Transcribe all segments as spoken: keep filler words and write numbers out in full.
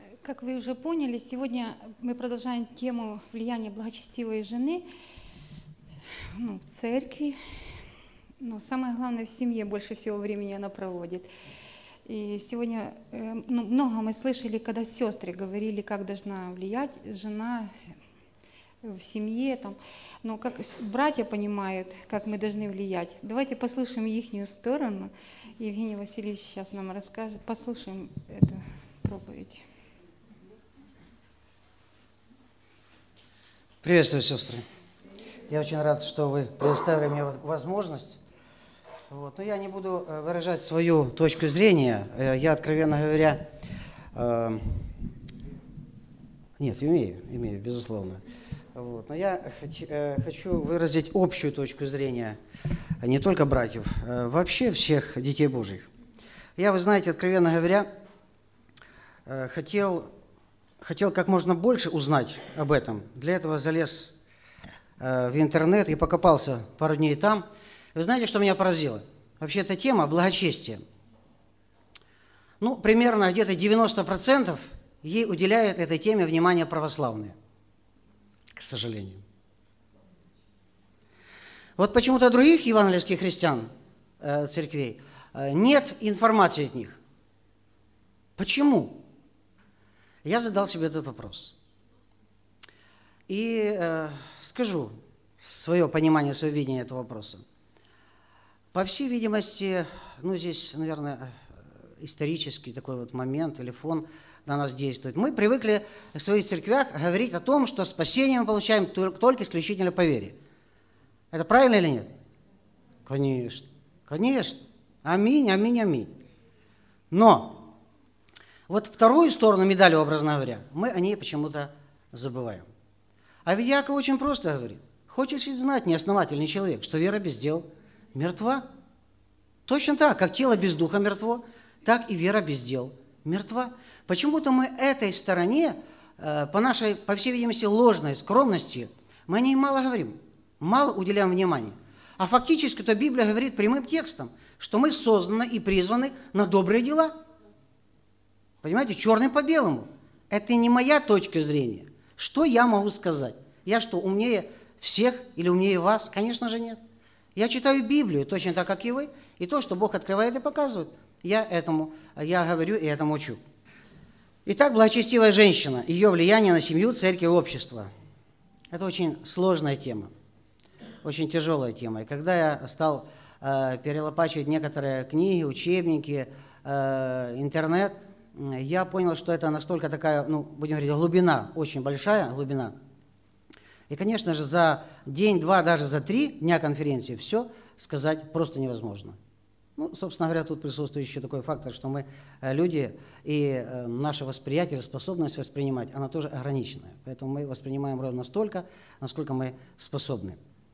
Как вы уже поняли, сегодня мы продолжаем тему влияния благочестивой жены, ну, в церкви. Но самое главное, в семье больше всего времени она проводит. И сегодня э, ну, много мы слышали, когда сестры говорили, как должна влиять жена в семье. Там. Но как братья понимают, как мы должны влиять. Давайте послушаем ихнюю сторону. Евгений Васильевич сейчас нам расскажет. Послушаем эту проповедь. Приветствую, сестры. Я очень рад, что вы предоставили мне возможность. Вот. Но я не буду выражать свою точку зрения. Я, откровенно говоря, э... нет, имею, имею, безусловно. Вот. Но я хочу выразить общую точку зрения не только братьев, а вообще всех детей Божьих. Я, вы знаете, откровенно говоря, хотел, хотел как можно больше узнать об этом. Для этого залез в интернет и покопался пару дней там. Вы знаете, что меня поразило? Вообще эта тема благочестия. Ну, примерно где-то девяносто процентов ей уделяют этой теме внимание православные, к сожалению. Вот почему-то других евангельских христиан, э, церквей, э, нет информации от них. Почему? Я задал себе этот вопрос. И э, скажу свое понимание, свое видение этого вопроса. По всей видимости, ну здесь, наверное, исторический такой вот момент или фон на нас действует. Мы привыкли в своих церквях говорить о том, что спасение мы получаем только исключительно по вере. Это правильно или нет? Конечно, конечно. Аминь, аминь, аминь. Но вот вторую сторону медали, образно говоря, мы о ней почему-то забываем. А ведь Яков очень просто говорит. Хочешь знать, неосновательный человек, что вера без дел мертва? Точно так, как тело без духа мертво, так и вера без дел мертва. Почему-то мы этой стороне, по нашей, по всей видимости, ложной скромности, мы о ней мало говорим, мало уделяем внимания. А фактически-то Библия говорит прямым текстом, что мы созданы и призваны на добрые дела. Понимаете, черным по белому. Это не моя точка зрения. Что я могу сказать? Я что, умнее всех или умнее вас? Конечно же нет. Я читаю Библию точно так, как и вы, и то, что Бог открывает и показывает, я этому, я говорю и этому учу. Итак, благочестивая женщина, ее влияние на семью, церковь и общество. Это очень сложная тема, очень тяжелая тема. И когда я стал э, перелопачивать некоторые книги, учебники, э, интернет, я понял, что это настолько такая, ну, будем говорить, глубина, очень большая глубина. И, конечно же, за день, два, даже за три дня конференции все сказать просто невозможно. Ну, собственно говоря, тут присутствует еще такой фактор, что мы люди, и наше восприятие, способность воспринимать, она тоже ограниченная. Поэтому мы воспринимаем ровно столько, насколько мы способны.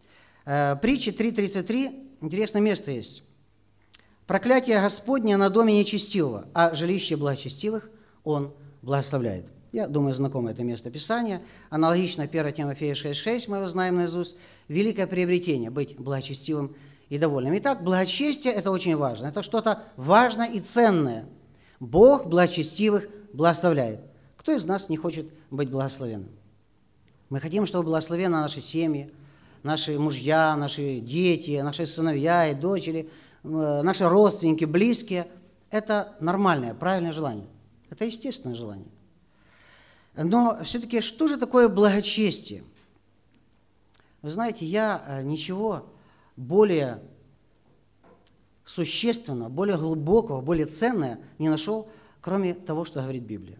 Притча три тридцать три, интересное место есть. «Проклятие Господне на доме нечестивого, а жилище благочестивых Он благословляет». Я думаю, знакомо это место Писания. Аналогично первое Тимофея шесть шесть, мы его знаем наизусть. Великое приобретение – быть благочестивым и довольным. Итак, благочестие – это очень важно. Это что-то важное и ценное. Бог благочестивых благословляет. Кто из нас не хочет быть благословенным? Мы хотим, чтобы благословены наши семьи, наши мужья, наши дети, наши сыновья и дочери, наши родственники, близкие. Это нормальное, правильное желание. Это естественное желание. Но все-таки что же такое благочестие? Вы знаете, я ничего более существенного, более глубокого, более ценного не нашел, кроме того, что говорит Библия.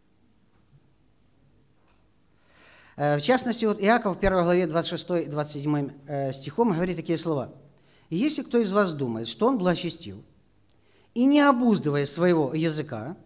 В частности, вот Иаков в первой главе двадцать шестым двадцать седьмым стихом говорит такие слова. «Если кто из вас думает, что он благочестив, и не обуздывая своего языка,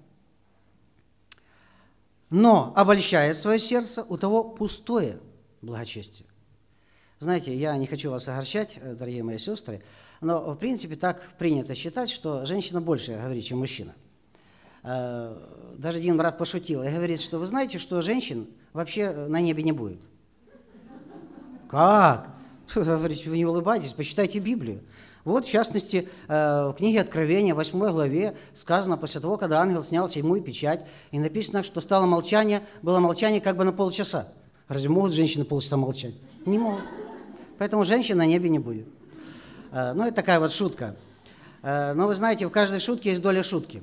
но обольщает свое сердце, у того пустое благочестие». Знаете, я не хочу вас огорчать, дорогие мои сестры, но в принципе так принято считать, что женщина больше говорит, чем мужчина. Даже один брат пошутил и говорит, что вы знаете, что женщин вообще на небе не будет. Как? Говорит, вы не улыбайтесь, почитайте Библию. Вот, в частности, в книге Откровения, восьмой главе, сказано, после того, когда ангел снял седьмую печать, и написано, что стало молчание, было молчание как бы на полчаса. Разве могут женщины полчаса молчать? Не могут. Поэтому женщин на небе не будет. Ну, это такая вот шутка. Но вы знаете, в каждой шутке есть доля шутки.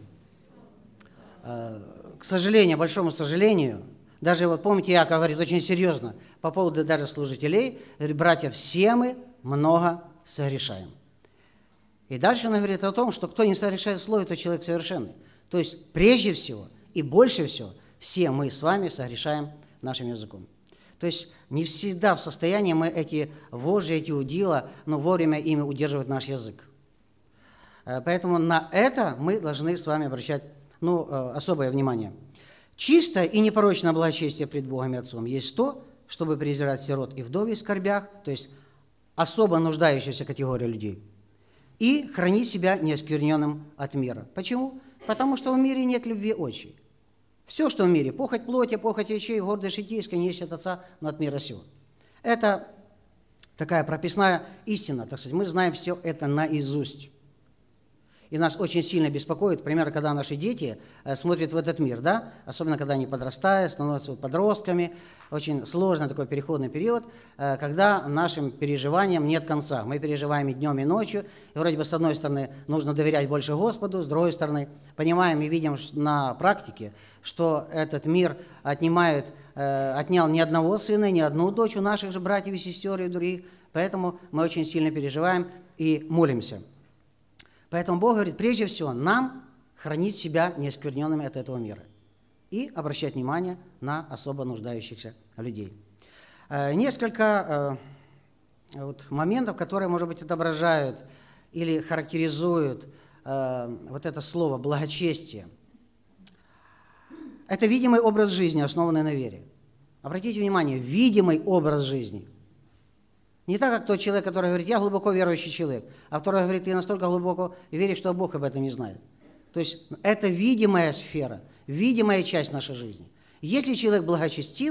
К сожалению, большому сожалению, даже вот помните, Иаков говорит очень серьезно по поводу даже служителей, говорит, братья, все мы много согрешаем. И дальше он говорит о том, что кто не согрешает в слове, то человек совершенный. То есть прежде всего и больше всего все мы с вами согрешаем нашим языком. То есть не всегда в состоянии мы эти вожжи, эти удила, но вовремя ими удерживать наш язык. Поэтому на это мы должны с вами обращать ну, особое внимание. Чистое и непорочное благочестие пред Богом и Отцом есть то, чтобы презирать сирот и вдовий в скорбях, то есть особо нуждающаяся категория людей, и хранить себя неоскверненным от мира. Почему? Потому что в мире нет любви очей. Все, что в мире, похоть плоти, похоть очей, гордость житейская, не есть от Отца, но от мира сего. Это такая прописная истина, так сказать. Мы знаем все это наизусть. И нас очень сильно беспокоит, например, когда наши дети смотрят в этот мир, да? Особенно когда они подрастают, становятся подростками. Очень сложный такой переходный период, когда нашим переживаниям нет конца. Мы переживаем и днем, и ночью. И вроде бы с одной стороны нужно доверять больше Господу, с другой стороны понимаем и видим на практике, что этот мир отнимает, отнял ни одного сына, ни одну дочь у наших же братьев и сестер и других. Поэтому мы очень сильно переживаем и молимся. Поэтому Бог говорит, прежде всего, нам хранить себя неоскверненными от этого мира и обращать внимание на особо нуждающихся людей. Несколько вот моментов, которые, может быть, отображают или характеризуют вот это слово «благочестие». Это видимый образ жизни, основанный на вере. Обратите внимание, видимый образ жизни. Не так, как тот человек, который говорит, я глубоко верующий человек, а второй говорит, ты настолько глубоко веришь, что Бог об этом не знает. То есть это видимая сфера, видимая часть нашей жизни. Если человек благочестив,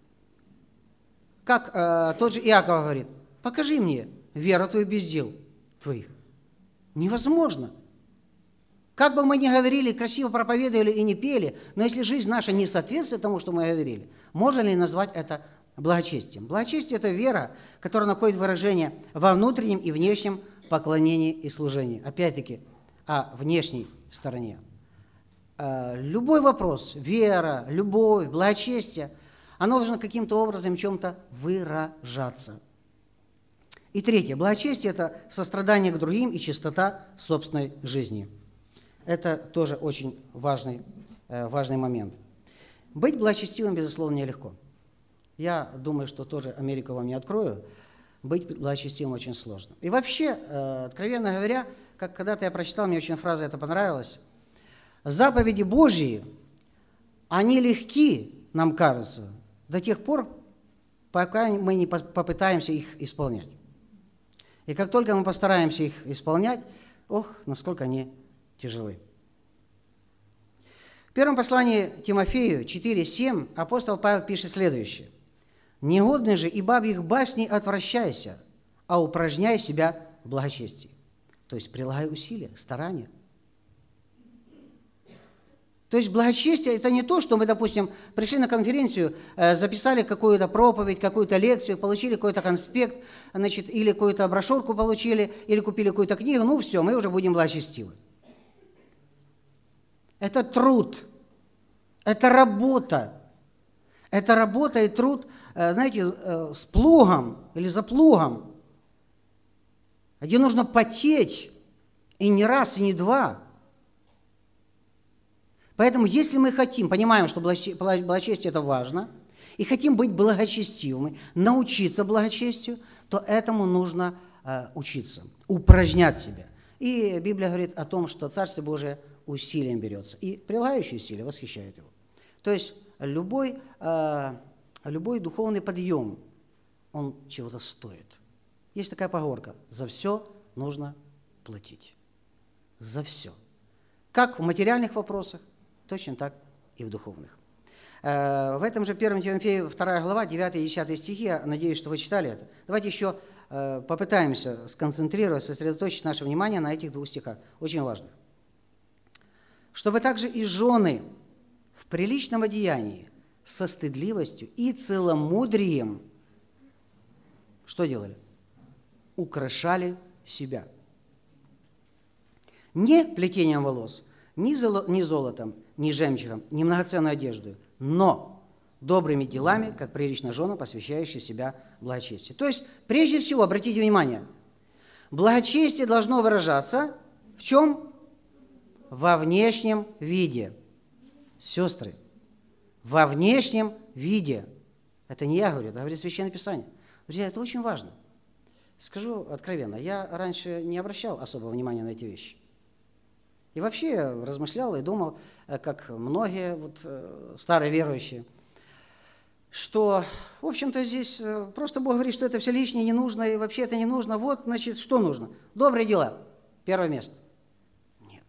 как э, тот же Иаков говорит, покажи мне веру твою без дел твоих. Невозможно. Как бы мы ни говорили, красиво проповедовали и не пели, но если жизнь наша не соответствует тому, что мы говорили, можно ли назвать это благочестием? Благочестие – это вера, которая находит выражение во внутреннем и внешнем поклонении и служении. Опять-таки, о внешней стороне. Любой вопрос, вера, любовь, благочестие, оно должно каким-то образом в чем-то выражаться. И третье. Благочестие – это сострадание к другим и чистота собственной жизни. Это тоже очень важный, важный момент. Быть благочестивым, безусловно, нелегко. Я думаю, что тоже Америку вам не открою. Быть благочестивым очень сложно. И вообще, откровенно говоря, как когда-то я прочитал, мне очень фраза эта понравилась. Заповеди Божьи, они легки, нам кажется, до тех пор, пока мы не попытаемся их исполнять. И как только мы постараемся их исполнять, ох, насколько они тяжелы. В первом послании Тимофею четыре семь апостол Павел пишет следующее. «Негодны же и бабьих басней отвращайся, а упражняй себя в благочестии». То есть прилагай усилия, старания. То есть благочестие – это не то, что мы, допустим, пришли на конференцию, записали какую-то проповедь, какую-то лекцию, получили какой-то конспект, значит, или какую-то брошюрку получили, или купили какую-то книгу, ну все, мы уже будем благочестивы. Это труд, это работа. Это работа и труд, знаете, с плугом или за плугом, где нужно потеть и не раз, и не два. Поэтому, если мы хотим, понимаем, что благочестие – это важно, и хотим быть благочестивыми, научиться благочестию, то этому нужно э, учиться, упражнять себя. И Библия говорит о том, что Царствие Божие усилием берется, и прилагающие усилия восхищают его. То есть любой, э, любой духовный подъем, он чего-то стоит. Есть такая поговорка – за все нужно платить. За все. Как в материальных вопросах, точно так и в духовных. В этом же первом Тимофею вторая глава, девятый и десятый стихи, я надеюсь, что вы читали это. Давайте еще попытаемся сконцентрировать, сосредоточить наше внимание на этих двух стихах, очень важных. «Чтобы также и жены в приличном одеянии, со стыдливостью и целомудрием, что делали? Украшали себя. Не плетением волос, ни, золо, ни золотом, ни жемчугом, ни многоценной одеждой, но добрыми делами, как прилично женам, посвящающие себя благочестию». То есть, прежде всего, обратите внимание, благочестие должно выражаться в чем? Во внешнем виде. Сестры, во внешнем виде. Это не я говорю, это говорит Священное Писание. Друзья, это очень важно. Скажу откровенно, я раньше не обращал особого внимания на эти вещи. И вообще я размышлял и думал, как многие вот, старые верующие, что, в общем-то, здесь просто Бог говорит, что это все лишнее, не нужно, и вообще это не нужно. Вот, значит, что нужно? Добрые дела. Первое место. Нет.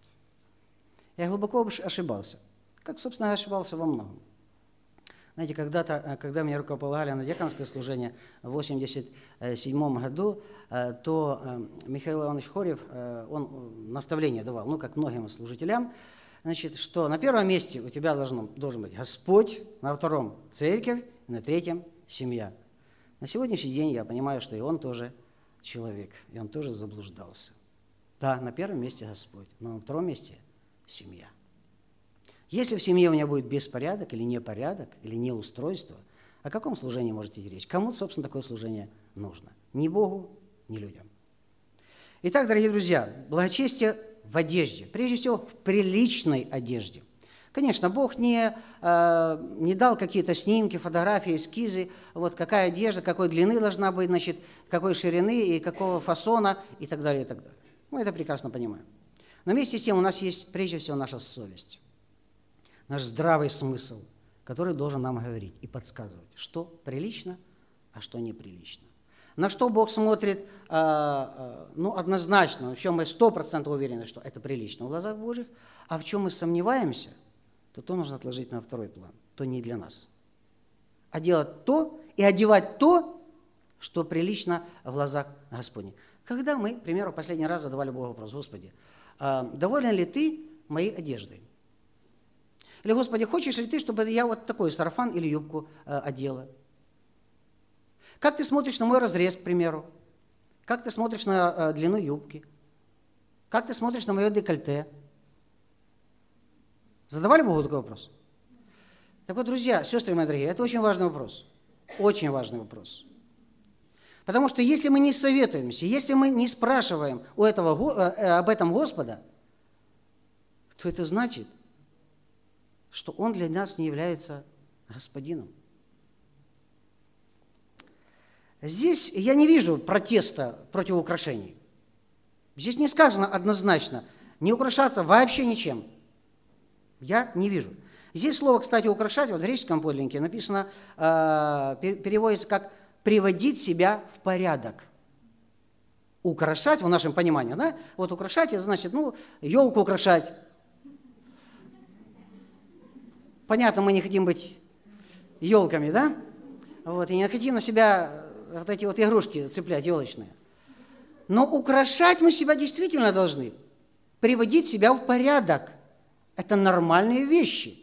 Я глубоко ошибался. Как, собственно, я ошибался во многом. Знаете, когда-то, когда меня рукополагали на диаконское служение в восемьдесят седьмом году, то Михаил Иванович Хорев, он наставление давал, ну, как многим служителям, значит, что на первом месте у тебя должен, должен быть Господь, на втором – церковь, на третьем – семья. На сегодняшний день я понимаю, что и он тоже человек, и он тоже заблуждался. Да, на первом месте Господь, но на втором месте – семья. Если в семье у меня будет беспорядок или непорядок, или неустройство, о каком служении можете идти речь? Кому, собственно, такое служение нужно? Ни Богу, ни людям. Итак, дорогие друзья, благочестие в одежде, прежде всего в приличной одежде. Конечно, Бог не, э, не дал какие-то снимки, фотографии, эскизы, вот какая одежда, какой длины должна быть, значит, какой ширины и какого фасона и так далее, и так далее. Мы это прекрасно понимаем. Но вместе с тем у нас есть прежде всего наша совесть. Наш здравый смысл, который должен нам говорить и подсказывать, что прилично, а что неприлично. На что Бог смотрит, ну, однозначно, в чем мы сто процентов уверены, что это прилично в глазах Божьих, а в чем мы сомневаемся, то то нужно отложить на второй план, то не для нас. А делать то и одевать то, что прилично в глазах Господних. Когда мы, к примеру, последний раз задавали Богу вопрос: Господи, доволен ли Ты моей одеждой? Или, Господи, хочешь ли Ты, чтобы я вот такой сарафан или юбку э, одела? Как Ты смотришь на мой разрез, к примеру? Как Ты смотришь на э, длину юбки? Как Ты смотришь на мое декольте? Задавали Богу такой вопрос? Так вот, друзья, сестры мои дорогие, это очень важный вопрос. Очень важный вопрос. Потому что если мы не советуемся, если мы не спрашиваем у этого, э, об этом Господа, то это значит, что Он для нас не является Господином. Здесь я не вижу протеста против украшений. Здесь не сказано однозначно не украшаться вообще ничем. Я не вижу. Здесь слово, кстати, украшать, вот в греческом подлиннике написано, э, переводится как приводить себя в порядок. Украшать, в нашем понимании, да? Вот украшать, это значит, ну, елку украшать. Понятно, мы не хотим быть елками, да? Вот, и не хотим на себя вот эти вот игрушки цеплять, елочные. Но украшать мы себя действительно должны. Приводить себя в порядок. Это нормальные вещи.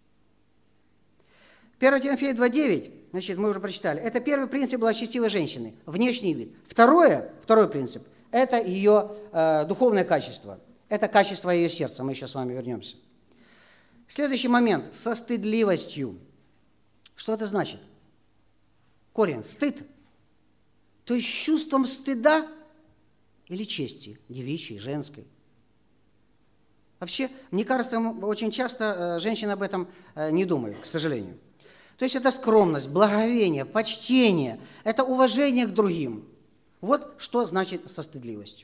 первое Тимофея два девять, значит, мы уже прочитали. Это первый принцип благочестивой женщины. Внешний вид. Второе, второй принцип, это ее э, духовное качество. Это качество ее сердца. Мы еще с вами вернемся. Следующий момент. Со стыдливостью. Что это значит? Корень. Стыд. То есть с чувством стыда или чести, девичьей, женской. Вообще, мне кажется, очень часто женщины об этом не думают, к сожалению. То есть это скромность, благоговение, почтение, это уважение к другим. Вот что значит со стыдливостью.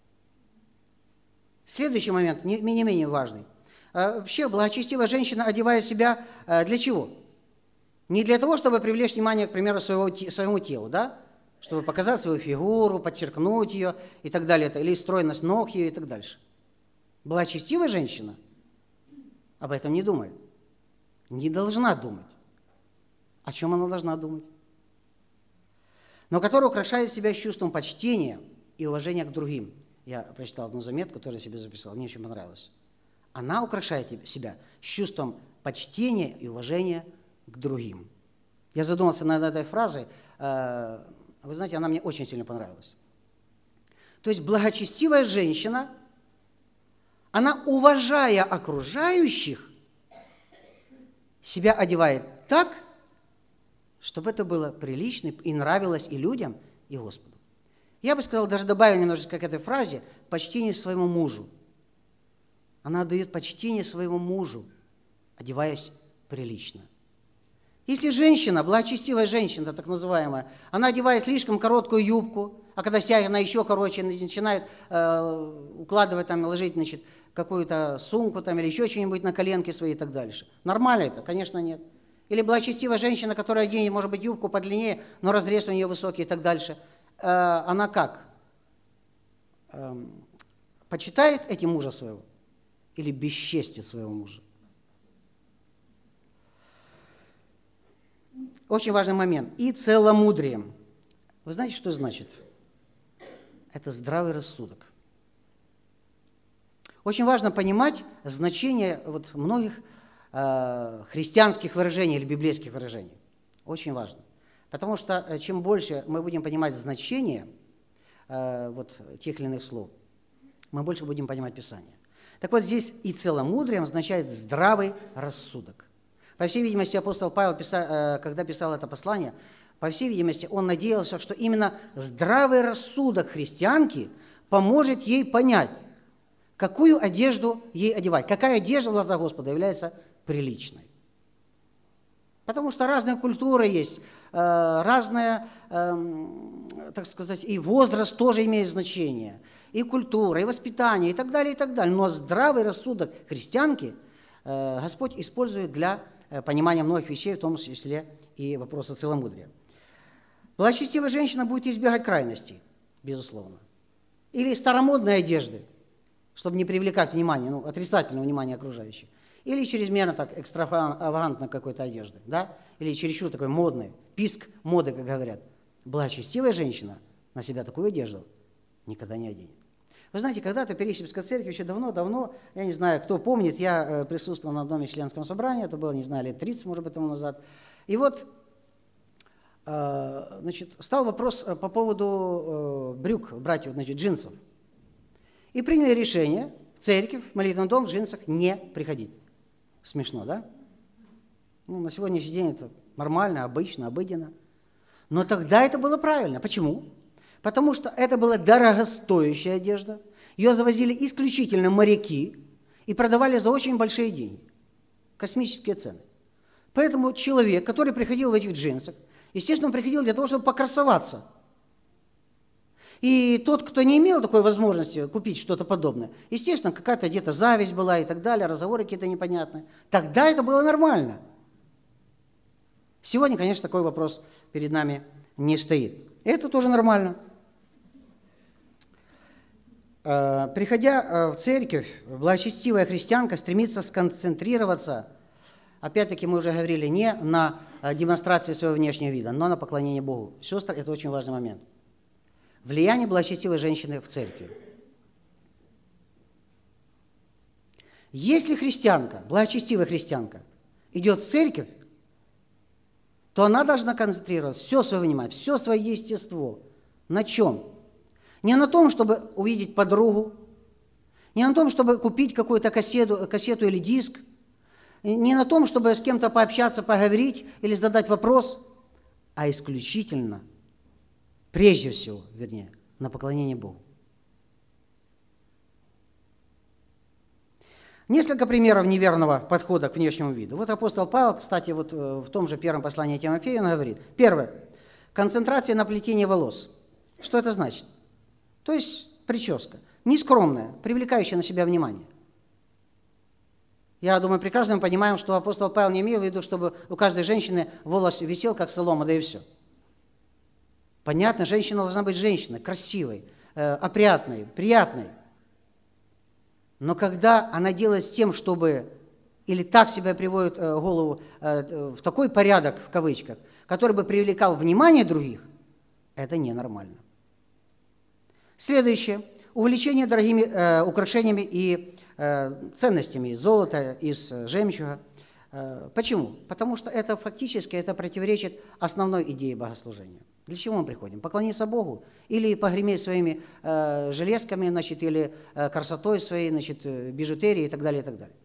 Следующий момент, не, не менее важный. Вообще, благочестивая женщина одевает себя для чего? Не для того, чтобы привлечь внимание, к примеру, своего, своему телу, да? Чтобы показать свою фигуру, подчеркнуть ее и так далее, или стройность ног ее и так дальше. Благочестивая женщина об этом не думает. не должна думать. О чем она должна думать? Но которая украшает себя чувством почтения и уважения к другим. Я прочитал одну заметку, которую я себе записал, мне очень понравилось. Она украшает себя чувством почтения и уважения к другим. Я задумался над этой фразой. Вы знаете, она мне очень сильно понравилась. То есть благочестивая женщина, она, уважая окружающих, себя одевает так, чтобы это было прилично и нравилось и людям, и Господу. Я бы сказал, даже добавил немножечко к этой фразе, почтение своему мужу. Она отдает почтение своему мужу, одеваясь прилично. Если женщина, благочестивая женщина, так называемая, она одевает слишком короткую юбку, а когда сядет, она еще короче, начинает э, укладывать, там, ложить, значит, какую-то сумку там, или еще что-нибудь на коленки свои и так дальше. Нормально это? Конечно, нет. Или благочестивая женщина, которая оденет, может быть, юбку подлиннее, но разрез у нее высокий и так дальше. Э, она как? Э, почитает эти мужа своего? Или бесчестие своего мужа? Очень важный момент. И целомудрием. Вы знаете, что значит? Это здравый рассудок. Очень важно понимать значение вот многих э, христианских выражений или библейских выражений. Очень важно. Потому что чем больше мы будем понимать значение э, вот, тех или иных слов, мы больше будем понимать Писание. Так вот, здесь и целомудрием означает здравый рассудок. По всей видимости, апостол Павел, когда писал это послание, по всей видимости, он надеялся, что именно здравый рассудок христианки поможет ей понять, какую одежду ей одевать, какая одежда в глазах Господа является приличной. Потому что разные культуры есть, разные, так сказать, и возраст тоже имеет значение, и культура, и воспитание, и так далее, и так далее. Но здравый рассудок христианки Господь использует для понимания многих вещей, в том числе и вопроса целомудрия. Благочестивая женщина будет избегать крайностей, безусловно. Или старомодной одежды, чтобы не привлекать внимание, ну, отрицательного внимания окружающих. Или чрезмерно так экстравагантно какой-то одежды, да? Или чересчур такой модной, писк моды, как говорят. Благочестивая женщина на себя такую одежду никогда не оденет. Вы знаете, когда-то в Пересипской церкви еще давно-давно, я не знаю, кто помнит, я присутствовал на одном из членском собрании, это было, не знаю, лет тридцать, может быть, тому назад. И вот, значит, стал вопрос по поводу брюк братьев, значит, джинсов. И приняли решение в церковь, в молитвенный дом в джинсах не приходить. Смешно, да? Ну, на сегодняшний день это нормально, обычно, обыденно. Но тогда это было правильно. Почему? Потому что это была дорогостоящая одежда. Ее завозили исключительно моряки и продавали за очень большие деньги. Космические цены. Поэтому человек, который приходил в этих джинсах, естественно, он приходил для того, чтобы покрасоваться. И тот, кто не имел такой возможности купить что-то подобное, естественно, какая-то где-то зависть была и так далее, разговоры какие-то непонятные. Тогда это было нормально. Сегодня, конечно, такой вопрос перед нами не стоит. Это тоже нормально. Приходя в церковь, благочестивая христианка стремится сконцентрироваться, опять-таки мы уже говорили, не на демонстрации своего внешнего вида, но на поклонении Богу. Сестры, это очень важный момент. Влияние благочестивой женщины в церкви. Если христианка, благочестивая христианка, идет в церковь, то она должна концентрировать все свое внимание, все свое естество. На чем? Не на том, чтобы увидеть подругу, не на том, чтобы купить какую-то кассету, кассету или диск, не на том, чтобы с кем-то пообщаться, поговорить или задать вопрос, а исключительно, прежде всего, вернее, на поклонение Богу. Несколько примеров неверного подхода к внешнему виду. Вот апостол Павел, кстати, вот в том же первом послании Тимофею он говорит. Первое. Концентрация на плетении волос. Что это значит? То есть прическа. Нескромная, привлекающая на себя внимание. Я думаю, прекрасно мы понимаем, что апостол Павел не имел в виду, чтобы у каждой женщины волос висел, как солома, да и все. Понятно, женщина должна быть женщиной, красивой, э, опрятной, приятной. Но когда она делает с тем, чтобы или так себя приводит э, голову э, в такой порядок, в кавычках, который бы привлекал внимание других, это ненормально. Следующее. Увлечение дорогими э, украшениями и э, ценностями из золота, из э, жемчуга. Э, почему? Потому что это фактически это противоречит основной идее богослужения. Для чего мы приходим? Поклониться Богу или погреметь своими э, железками, значит, или э, красотой своей, значит, бижутерией и так далее, и так далее.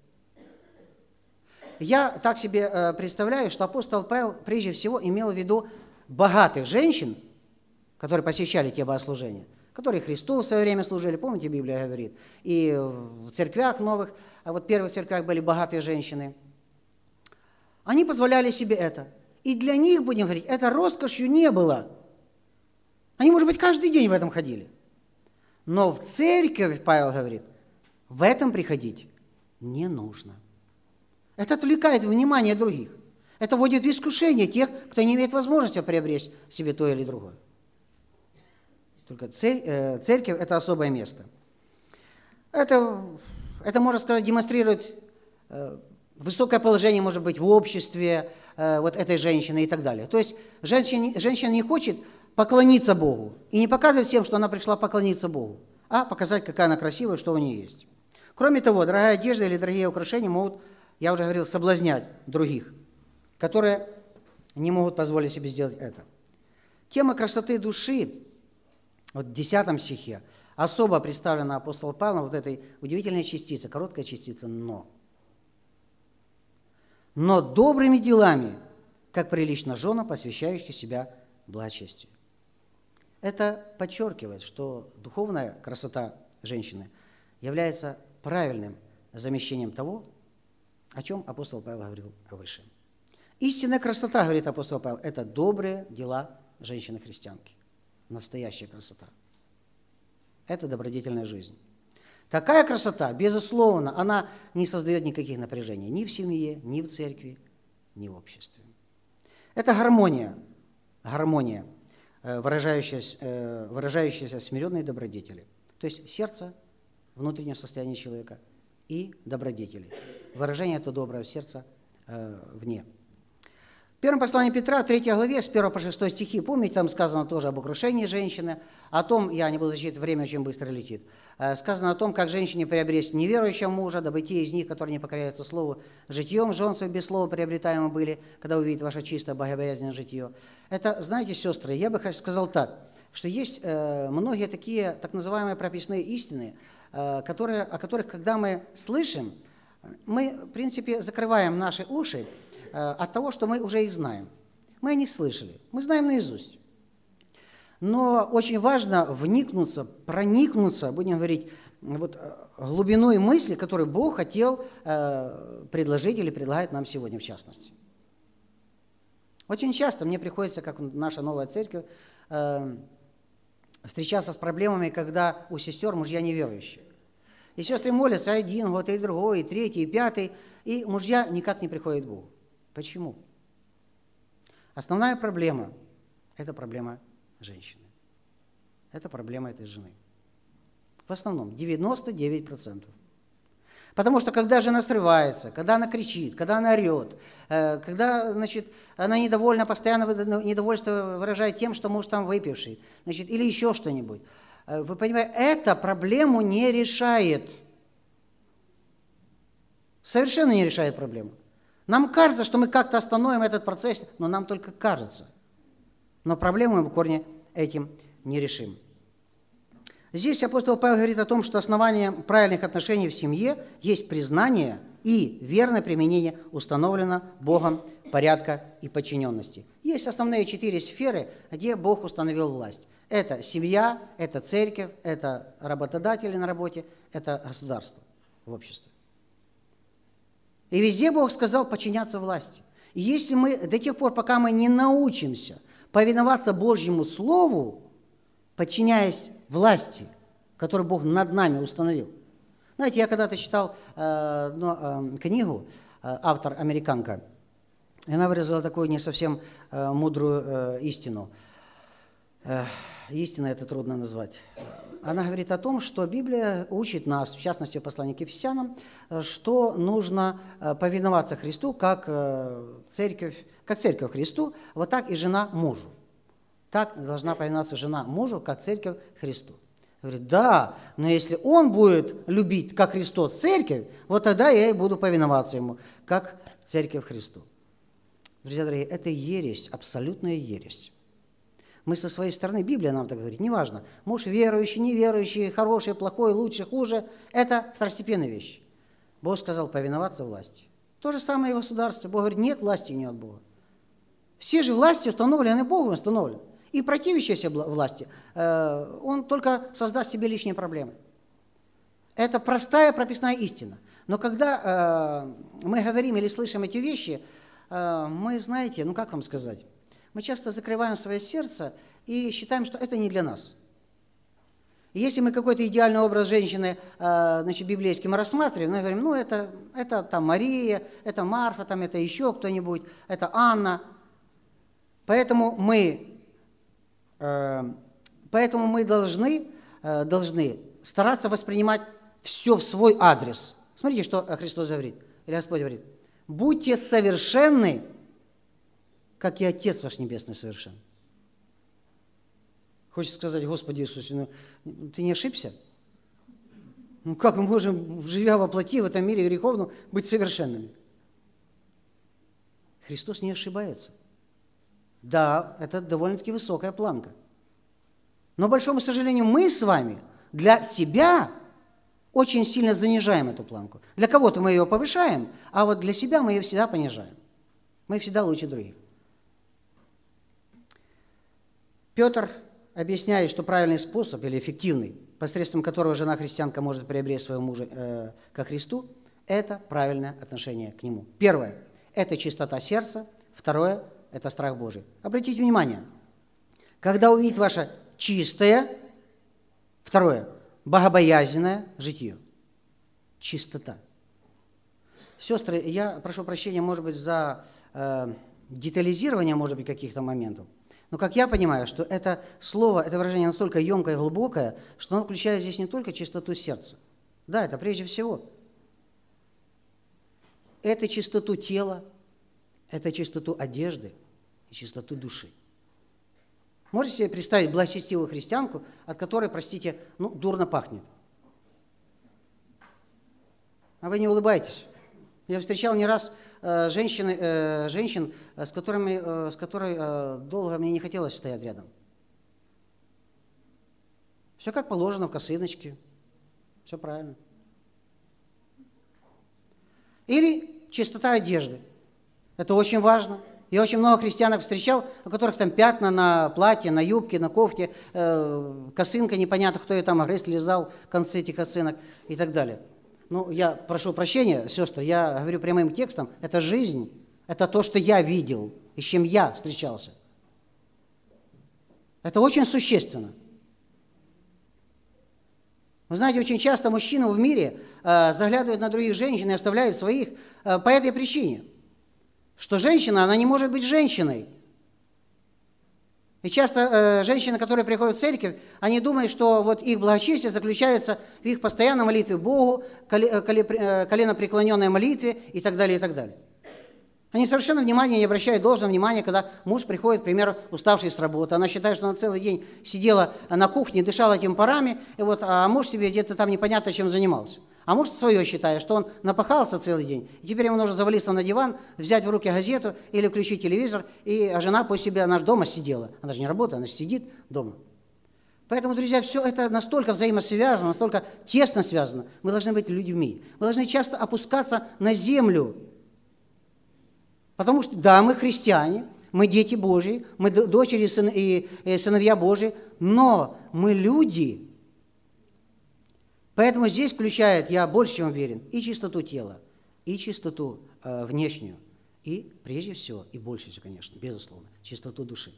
Я так себе э, представляю, что апостол Павел прежде всего имел в виду богатых женщин, которые посещали те богослужения, которые Христу в свое время служили, помните, Библия говорит, и в церквях новых, а вот в первых церквях были богатые женщины. Они позволяли себе это. И для них, будем говорить, это роскошью не было. Они, может быть, каждый день в этом ходили. Но в церковь, Павел говорит, в этом приходить не нужно. Это отвлекает внимание других. Это вводит в искушение тех, кто не имеет возможности приобрести себе то или другое. Только церковь – это особое место. Это, это, можно сказать, демонстрирует высокое положение, может быть, в обществе вот этой женщины и так далее. То есть женщина, женщина не хочет поклониться Богу и не показывать всем, что она пришла поклониться Богу, а показать, какая она красивая, что у нее есть. Кроме того, дорогая одежда или дорогие украшения могут, я уже говорил, соблазнять других, которые не могут позволить себе сделать это. Тема красоты души, вот в десятом стихе, особо представлена апостолом Павлом вот этой удивительной частице, короткая частица «но». «Но добрыми делами, как прилично женам, посвящающих себя благочестию». Это подчеркивает, что духовная красота женщины является правильным замещением того, о чем апостол Павел говорил выше. Истинная красота, говорит апостол Павел, это добрые дела женщины-христианки. Настоящая красота. Это добродетельная жизнь. Такая красота, безусловно, она не создает никаких напряжений ни в семье, ни в церкви, ни в обществе. Это гармония, гармония, выражающаяся, выражающаяся в смиренной добродетели. То есть сердце, внутреннее состояние человека и добродетели. Выражение этого доброго сердца э, вне. В первом послании Петра, третьей главе, с первого по шестой стихи, помните, там сказано тоже об украшении женщины, о том, я не буду зачитывать, время очень быстро летит, сказано о том, как женщине приобрести неверующего мужа, дабы те из них, которые не покоряются слову, житьем жен своих без слова приобретаемы были, когда увидит ваше чистое, богобоязненное житье. Это, знаете, сестры, я бы сказал так, что есть э, многие такие так называемые прописные истины, э, которые, о которых, когда мы слышим, мы, в принципе, закрываем наши уши от того, что мы уже их знаем. Мы о них слышали, мы знаем наизусть. Но очень важно вникнуться, проникнуться, будем говорить, вот, глубиной мысли, которую Бог хотел э, предложить или предлагает нам сегодня в частности. Очень часто мне приходится, как наша новая церковь, э, встречаться с проблемами, когда у сестер мужья неверующие. И сестры молятся один год, и другой, и третий, и пятый, и мужья никак не приходят к Богу. Почему? Основная проблема – это проблема женщины. Это проблема этой жены. В основном девяносто девять процентов. Потому что когда жена срывается, когда она кричит, когда она орет, когда, значит, она недовольна, постоянно недовольство выражает тем, что муж там выпивший, значит, или еще что-нибудь. Вы понимаете, это проблему не решает. Совершенно не решает проблему. Нам кажется, что мы как-то остановим этот процесс, но нам только кажется. Но проблему мы в корне этим не решим. Здесь апостол Павел говорит о том, что основанием правильных отношений в семье есть признание и верное применение установленного Богом порядка и подчиненности. Есть основные четыре сферы, где Бог установил власть. Это семья, это церковь, это работодатели на работе, это государство в обществе. И везде Бог сказал подчиняться власти. И если мы до тех пор, пока мы не научимся повиноваться Божьему Слову, подчиняясь власти, которую Бог над нами установил. Знаете, я когда-то читал э, ну, э, книгу, э, автор американка, и она выразила такую не совсем э, мудрую э, истину. истина это трудно назвать. Она говорит о том, что Библия учит нас, в частности, в послании к Ефесянам, что нужно повиноваться Христу, как церковь, как церковь Христу, вот так и жена мужу. Так должна повиноваться жена мужу, как церковь Христу. Говорит, да, но если он будет любить, как Христос, церковь, вот тогда я и буду повиноваться ему, как церковь Христу. Друзья дорогие, это ересь, абсолютная ересь. Мы со своей стороны, Библия нам так говорит, неважно, муж верующий, неверующий, хороший, плохой, лучше, хуже, это второстепенная вещь. Бог сказал повиноваться власти. То же самое и в государстве. Бог говорит, нет власти не от Бога. Все же власти установлены Богом, установлены. И противящийся власти, он только создаст себе лишние проблемы. Это простая прописная истина. Но когда мы говорим или слышим эти вещи, мы, знаете, ну как вам сказать, мы часто закрываем свое сердце и считаем, что это не для нас. И если мы какой-то идеальный образ женщины, значит, библейский мы рассматриваем, мы говорим, ну это, это там Мария, это Марфа, там, это еще кто-нибудь, это Анна. Поэтому мы, поэтому мы должны, должны стараться воспринимать все в свой адрес. Смотрите, что Христос говорит, или Господь говорит. Будьте совершенны, как и Отец ваш Небесный совершен. Хочется сказать, Господи Иисусе, ну, ты не ошибся? Ну как мы можем, живя во плоти в этом мире греховном, быть совершенными? Христос не ошибается. Да, это довольно-таки высокая планка. Но, к большому сожалению, мы с вами для себя очень сильно занижаем эту планку. Для кого-то мы ее повышаем, а вот для себя мы ее всегда понижаем. Мы всегда лучше других. Петр объясняет, что правильный способ или эффективный, посредством которого жена-христианка может приобрести своего мужа э, ко Христу, это правильное отношение к нему. Первое – это чистота сердца. Второе – это страх Божий. Обратите внимание, когда увидит ваше чистое, второе – богобоязненное житие. Чистота. Сестры, я прошу прощения, может быть, за э, детализирование, может быть, каких-то моментов. Но как я понимаю, что это слово, это выражение настолько емкое и глубокое, что оно включает здесь не только чистоту сердца. Да, это прежде всего. Это чистоту тела, это чистоту одежды и чистоту души. Можете себе представить благочестивую христианку, от которой, простите, ну, дурно пахнет? А вы не улыбаетесь. Я встречал не раз э, женщины, э, женщин, с которыми, э, с которой э, долго мне не хотелось стоять рядом. Все как положено, в косыночке. Все правильно. Или чистота одежды. Это очень важно. Я очень много христианок встречал, у которых там пятна на платье, на юбке, на кофте, э, косынка, непонятно, кто ее там огрыз, лизал, концы этих косынок и так далее. Ну, я прошу прощения, сестры, я говорю прямым текстом, это жизнь, это то, что я видел, и с чем я встречался. Это очень существенно. Вы знаете, очень часто мужчины в мире э, заглядывают на других женщин и оставляют своих э, по этой причине, что женщина, она не может быть женщиной. И часто э, женщины, которые приходят в церковь, они думают, что вот их благочестие заключается в их постоянной молитве Богу, коленопреклоненной молитве и так далее, и так далее. Они совершенно внимания не обращают должного внимания, когда муж приходит, к примеру, уставший с работы. Она считает, что она целый день сидела на кухне, дышала этими парами, и вот, а муж себе где-то там непонятно чем занимался. А муж свое считает, что он напахался целый день, и теперь ему нужно завалиться на диван, взять в руки газету или включить телевизор, и а жена пусть себе, она же дома сидела. Она же не работает, она же сидит дома. Поэтому, друзья, все это настолько взаимосвязано, настолько тесно связано. Мы должны быть людьми. Мы должны часто опускаться на землю. Потому что, да, мы христиане, мы дети Божьи, мы дочери и сыновья Божьи, но мы люди. Поэтому здесь включает, я больше чем уверен, и чистоту тела, и чистоту э, внешнюю, и прежде всего, и больше всего, конечно, безусловно, чистоту души.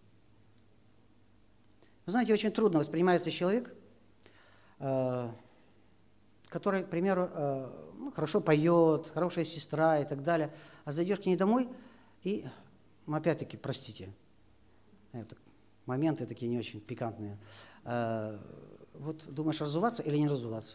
Вы знаете, очень трудно воспринимается человек, э, который, к примеру, э, ну, хорошо поет, хорошая сестра и так далее, а зайдешь к ней домой, и, ну, опять-таки, простите, это моменты такие не очень пикантные. Э, вот думаешь, разуваться или не разуваться?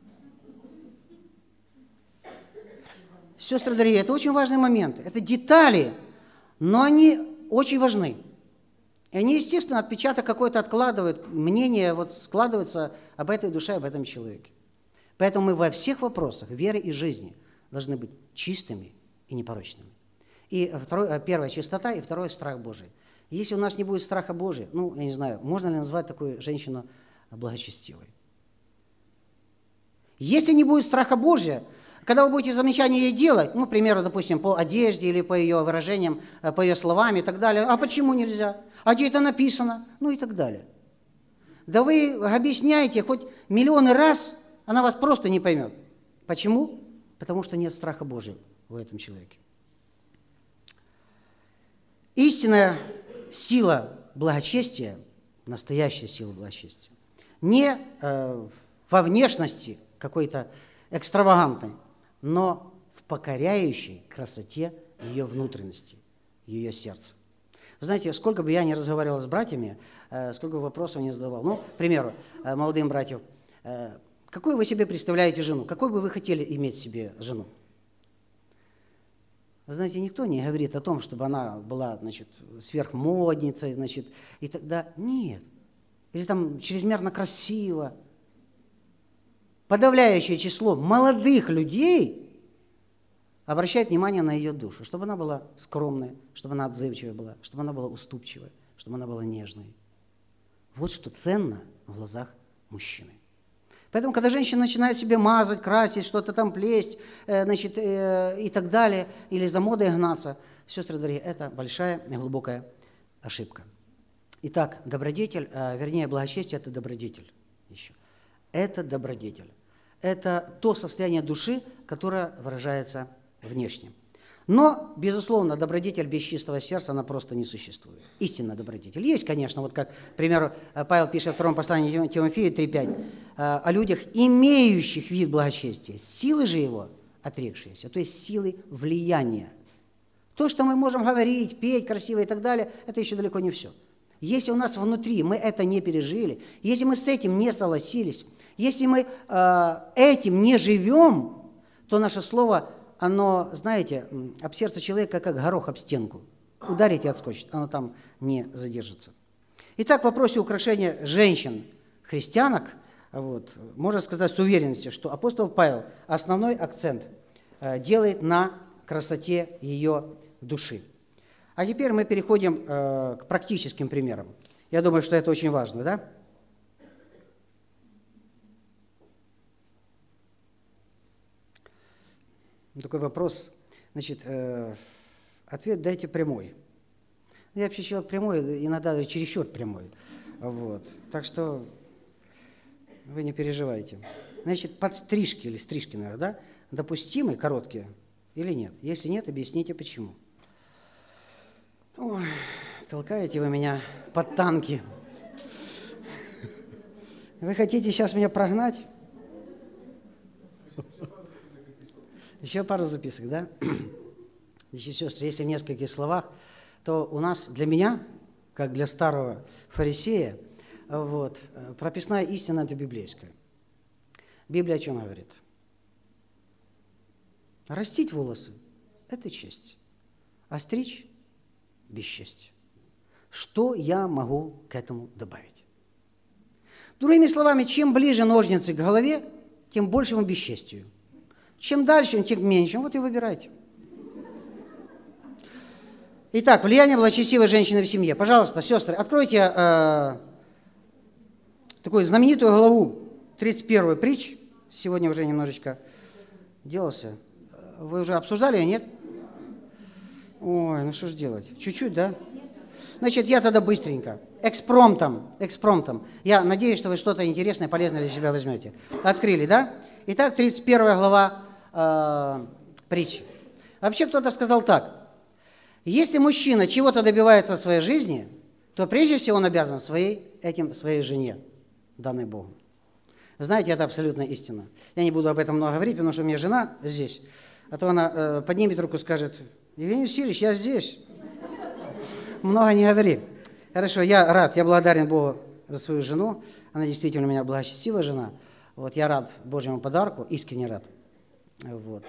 Сестры дорогие, это очень важный момент. Это детали, но они очень важны. И они, естественно, отпечаток какой-то откладывают, мнение вот складывается об этой душе, об этом человеке. Поэтому мы во всех вопросах веры и жизни должны быть чистыми и непорочными. И второе, первое – чистота, и второе – страх Божий. Если у нас не будет страха Божия, ну, я не знаю, можно ли назвать такую женщину благочестивой? Если не будет страха Божия, когда вы будете замечания ей делать, ну, к примеру, допустим, по одежде или по ее выражениям, по ее словам и так далее, а почему нельзя? А где это написано? Ну и так далее. Да вы объясняете хоть миллионы раз, она вас просто не поймет. Почему? Потому что нет страха Божьего в этом человеке. Истинная сила благочестия, настоящая сила благочестия, не э, во внешности какой-то экстравагантной, но в покоряющей красоте ее внутренности, ее сердца. Вы знаете, сколько бы я ни разговаривал с братьями, э, сколько вопросов не задавал. Ну, к примеру, э, молодым братьям, э, какую вы себе представляете жену? Какой бы вы хотели иметь себе жену? Вы знаете, никто не говорит о том, чтобы она была, значит, сверхмодницей, значит, и тогда нет. Или там чрезмерно красиво. Подавляющее число молодых людей обращает внимание на ее душу, чтобы она была скромной, чтобы она отзывчивая была, чтобы она была уступчивой, чтобы она была нежной. Вот что ценно в глазах мужчины. Поэтому, когда женщина начинает себе мазать, красить, что-то там плесть, э, значит, э, и так далее, или за модой гнаться, сестры дорогие, это большая и глубокая ошибка. Итак, добродетель, э, вернее, благочестие – это добродетель еще. Это добродетель. Это то состояние души, которое выражается внешне. Но, безусловно, добродетель без чистого сердца, она просто не существует. Истинно добродетель. Есть, конечно, вот как, к примеру, Павел пишет во втором послании Тимофею три пять, о людях, имеющих вид благочестия, силы же его отрекшиеся, то есть силы влияния. То, что мы можем говорить, петь красиво и так далее, это еще далеко не все. Если у нас внутри мы это не пережили, если мы с этим не согласились, если мы э, этим не живем, то наше слово, оно, знаете, об сердце человека как горох об стенку. Ударить и отскочит, оно там не задержится. Итак, в вопросе украшения женщин, христианок, вот, можно сказать с уверенностью, что апостол Павел основной акцент э, делает на красоте ее души. А теперь мы переходим э, к практическим примерам. Я думаю, что это очень важно, да? Такой вопрос. Значит, э, ответ дайте прямой. Я вообще человек прямой, иногда чересчур прямой. Вот. Так что вы не переживайте. Значит, подстрижки или стрижки, наверное, да? Допустимы короткие или нет? Если нет, объясните, почему. Ой, толкаете вы меня под танки. Вы хотите сейчас меня прогнать? Еще пару записок, да? Значит, сестры, если в нескольких словах, то у нас для меня, как для старого фарисея, вот, прописная истина – это библейская. Библия о чем говорит? Растить волосы – это честь, а стричь – бесчестие. Что я могу к этому добавить? Другими словами, чем ближе ножницы к голове, тем большему бесчестию. Чем дальше, тем меньше. Вот и выбирайте. Итак, влияние благочестивой женщины в семье. Пожалуйста, сестры, откройте э, такую знаменитую главу, тридцать первую притч. Сегодня уже немножечко делался. Вы уже обсуждали ее, нет? Ой, ну что ж делать? Чуть-чуть, да? Значит, я тогда быстренько, экспромтом, экспромтом. Я надеюсь, что вы что-то интересное, полезное для себя возьмете. Открыли, да? Итак, тридцать первая глава э, притчи. Вообще кто-то сказал так. Если мужчина чего-то добивается в своей жизни, то прежде всего он обязан своей, этим своей жене, данной Богом. Вы знаете, это абсолютно истина. Я не буду об этом много говорить, потому что у меня жена здесь. А то она э, поднимет руку и скажет, Евгений Васильевич, я здесь. Много не говори. Хорошо, я рад, я благодарен Богу за свою жену. Она действительно у меня благочестивая жена. Вот, я рад Божьему подарку, искренне рад. Вот.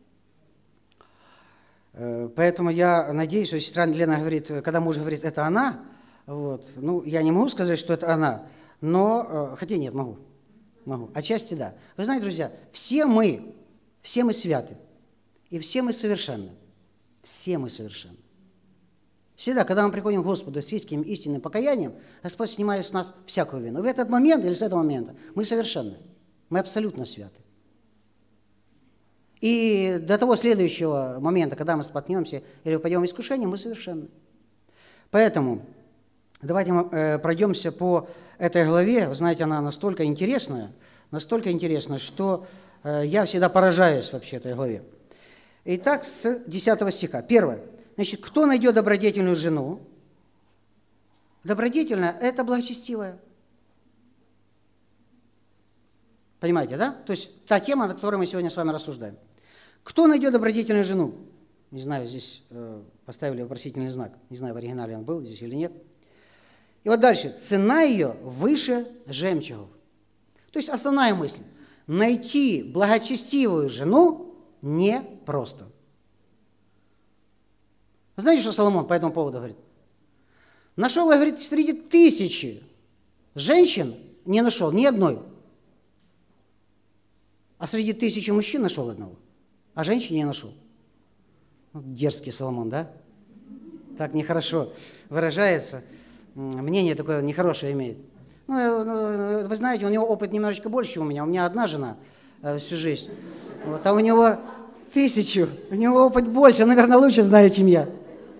Поэтому я надеюсь, что сестра Лена говорит, когда муж говорит, это она, вот, ну, я не могу сказать, что это она, но, хотя нет, могу, могу, отчасти да. Вы знаете, друзья, все мы, все мы святы, и все мы совершенны, все мы совершенны. Всегда, когда мы приходим к Господу с истинным, истинным покаянием, Господь снимает с нас всякую вину. В этот момент или с этого момента мы совершенны, мы абсолютно святы. И до того следующего момента, когда мы споткнемся или упадем в искушение, мы совершенны. Поэтому давайте мы э, пройдемся по этой главе. Вы знаете, она настолько интересная, настолько интересная, что э, я всегда поражаюсь вообще этой главе. Итак, с десятого стиха. Первое. Значит, кто найдет добродетельную жену? Добродетельная – это благочестивая. Понимаете, да? То есть та тема, на которой мы сегодня с вами рассуждаем. Кто найдет добродетельную жену? Не знаю, здесь э, поставили вопросительный знак. Не знаю, в оригинале он был здесь или нет. И вот дальше. Цена ее выше жемчугов. То есть основная мысль. Найти благочестивую жену непросто. Вы знаете, что Соломон по этому поводу говорит? Нашел, говорит, среди тысячи женщин не нашел ни одной. А среди тысячи мужчин нашел одного, а женщин не нашел. Дерзкий Соломон, да? Так нехорошо выражается. Мнение такое нехорошее имеет. Ну, вы знаете, у него опыт немножечко больше, чем у меня. У меня одна жена э, всю жизнь. Вот, а у него тысячу. У него опыт больше, наверное, лучше знает, чем я.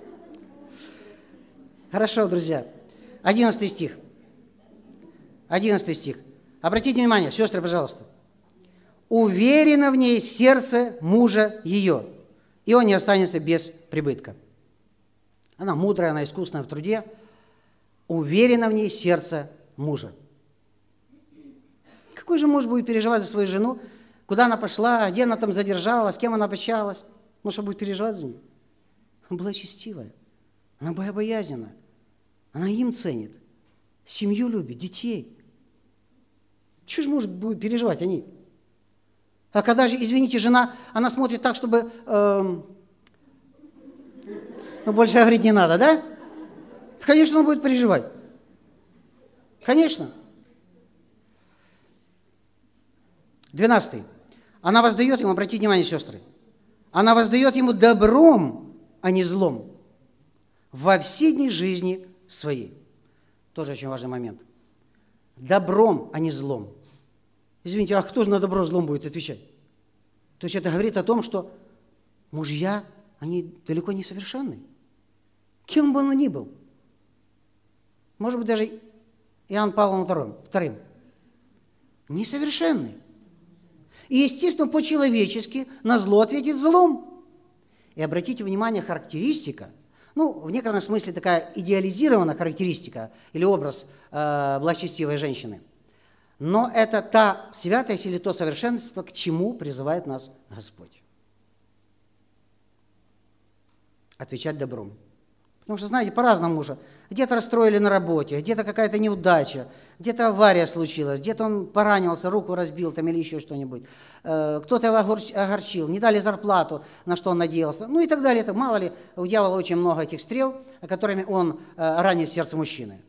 Хорошо, друзья. Одиннадцатый стих. Одиннадцатый стих. Обратите внимание, сестры, пожалуйста. Уверено в ней сердце мужа ее, и он не останется без прибытка. Она мудрая, она искусная в труде. Уверено в ней сердце мужа. Какой же муж будет переживать за свою жену, куда она пошла, где она там задержалась, с кем она общалась? Ну, что будет переживать за нее? Она благочестивая, она богобоязненная, она им ценит, семью любит, детей. Чего же муж будет переживать о ней? А когда же, извините, жена, она смотрит так, чтобы... Эм, ну, больше говорить не надо, да? Конечно, он будет переживать. Конечно. Двенадцатый. Она воздает ему, обратите внимание, сестры, она воздает ему добром, а не злом во все дни жизни своей. Тоже очень важный момент. Добром, а не злом. Извините, а кто же на добро злом будет отвечать? То есть это говорит о том, что мужья, они далеко не совершенны. Кем бы он ни был. Может быть, даже Иоанн Павлом вторым. Несовершенный. И, естественно, по-человечески на зло ответит злом. И обратите внимание, характеристика, ну, в некотором смысле такая идеализированная характеристика или образ э, благочестивой женщины. Но это та святость или то совершенство, к чему призывает нас Господь. Отвечать добром. Потому что, знаете, по-разному уже. Где-то расстроили на работе, где-то какая-то неудача, где-то авария случилась, где-то он поранился, руку разбил там или еще что-нибудь. Кто-то его огорчил, не дали зарплату, на что он надеялся. Ну и так далее. Это, мало ли, у дьявола очень много этих стрел, которыми он ранит сердце мужчины.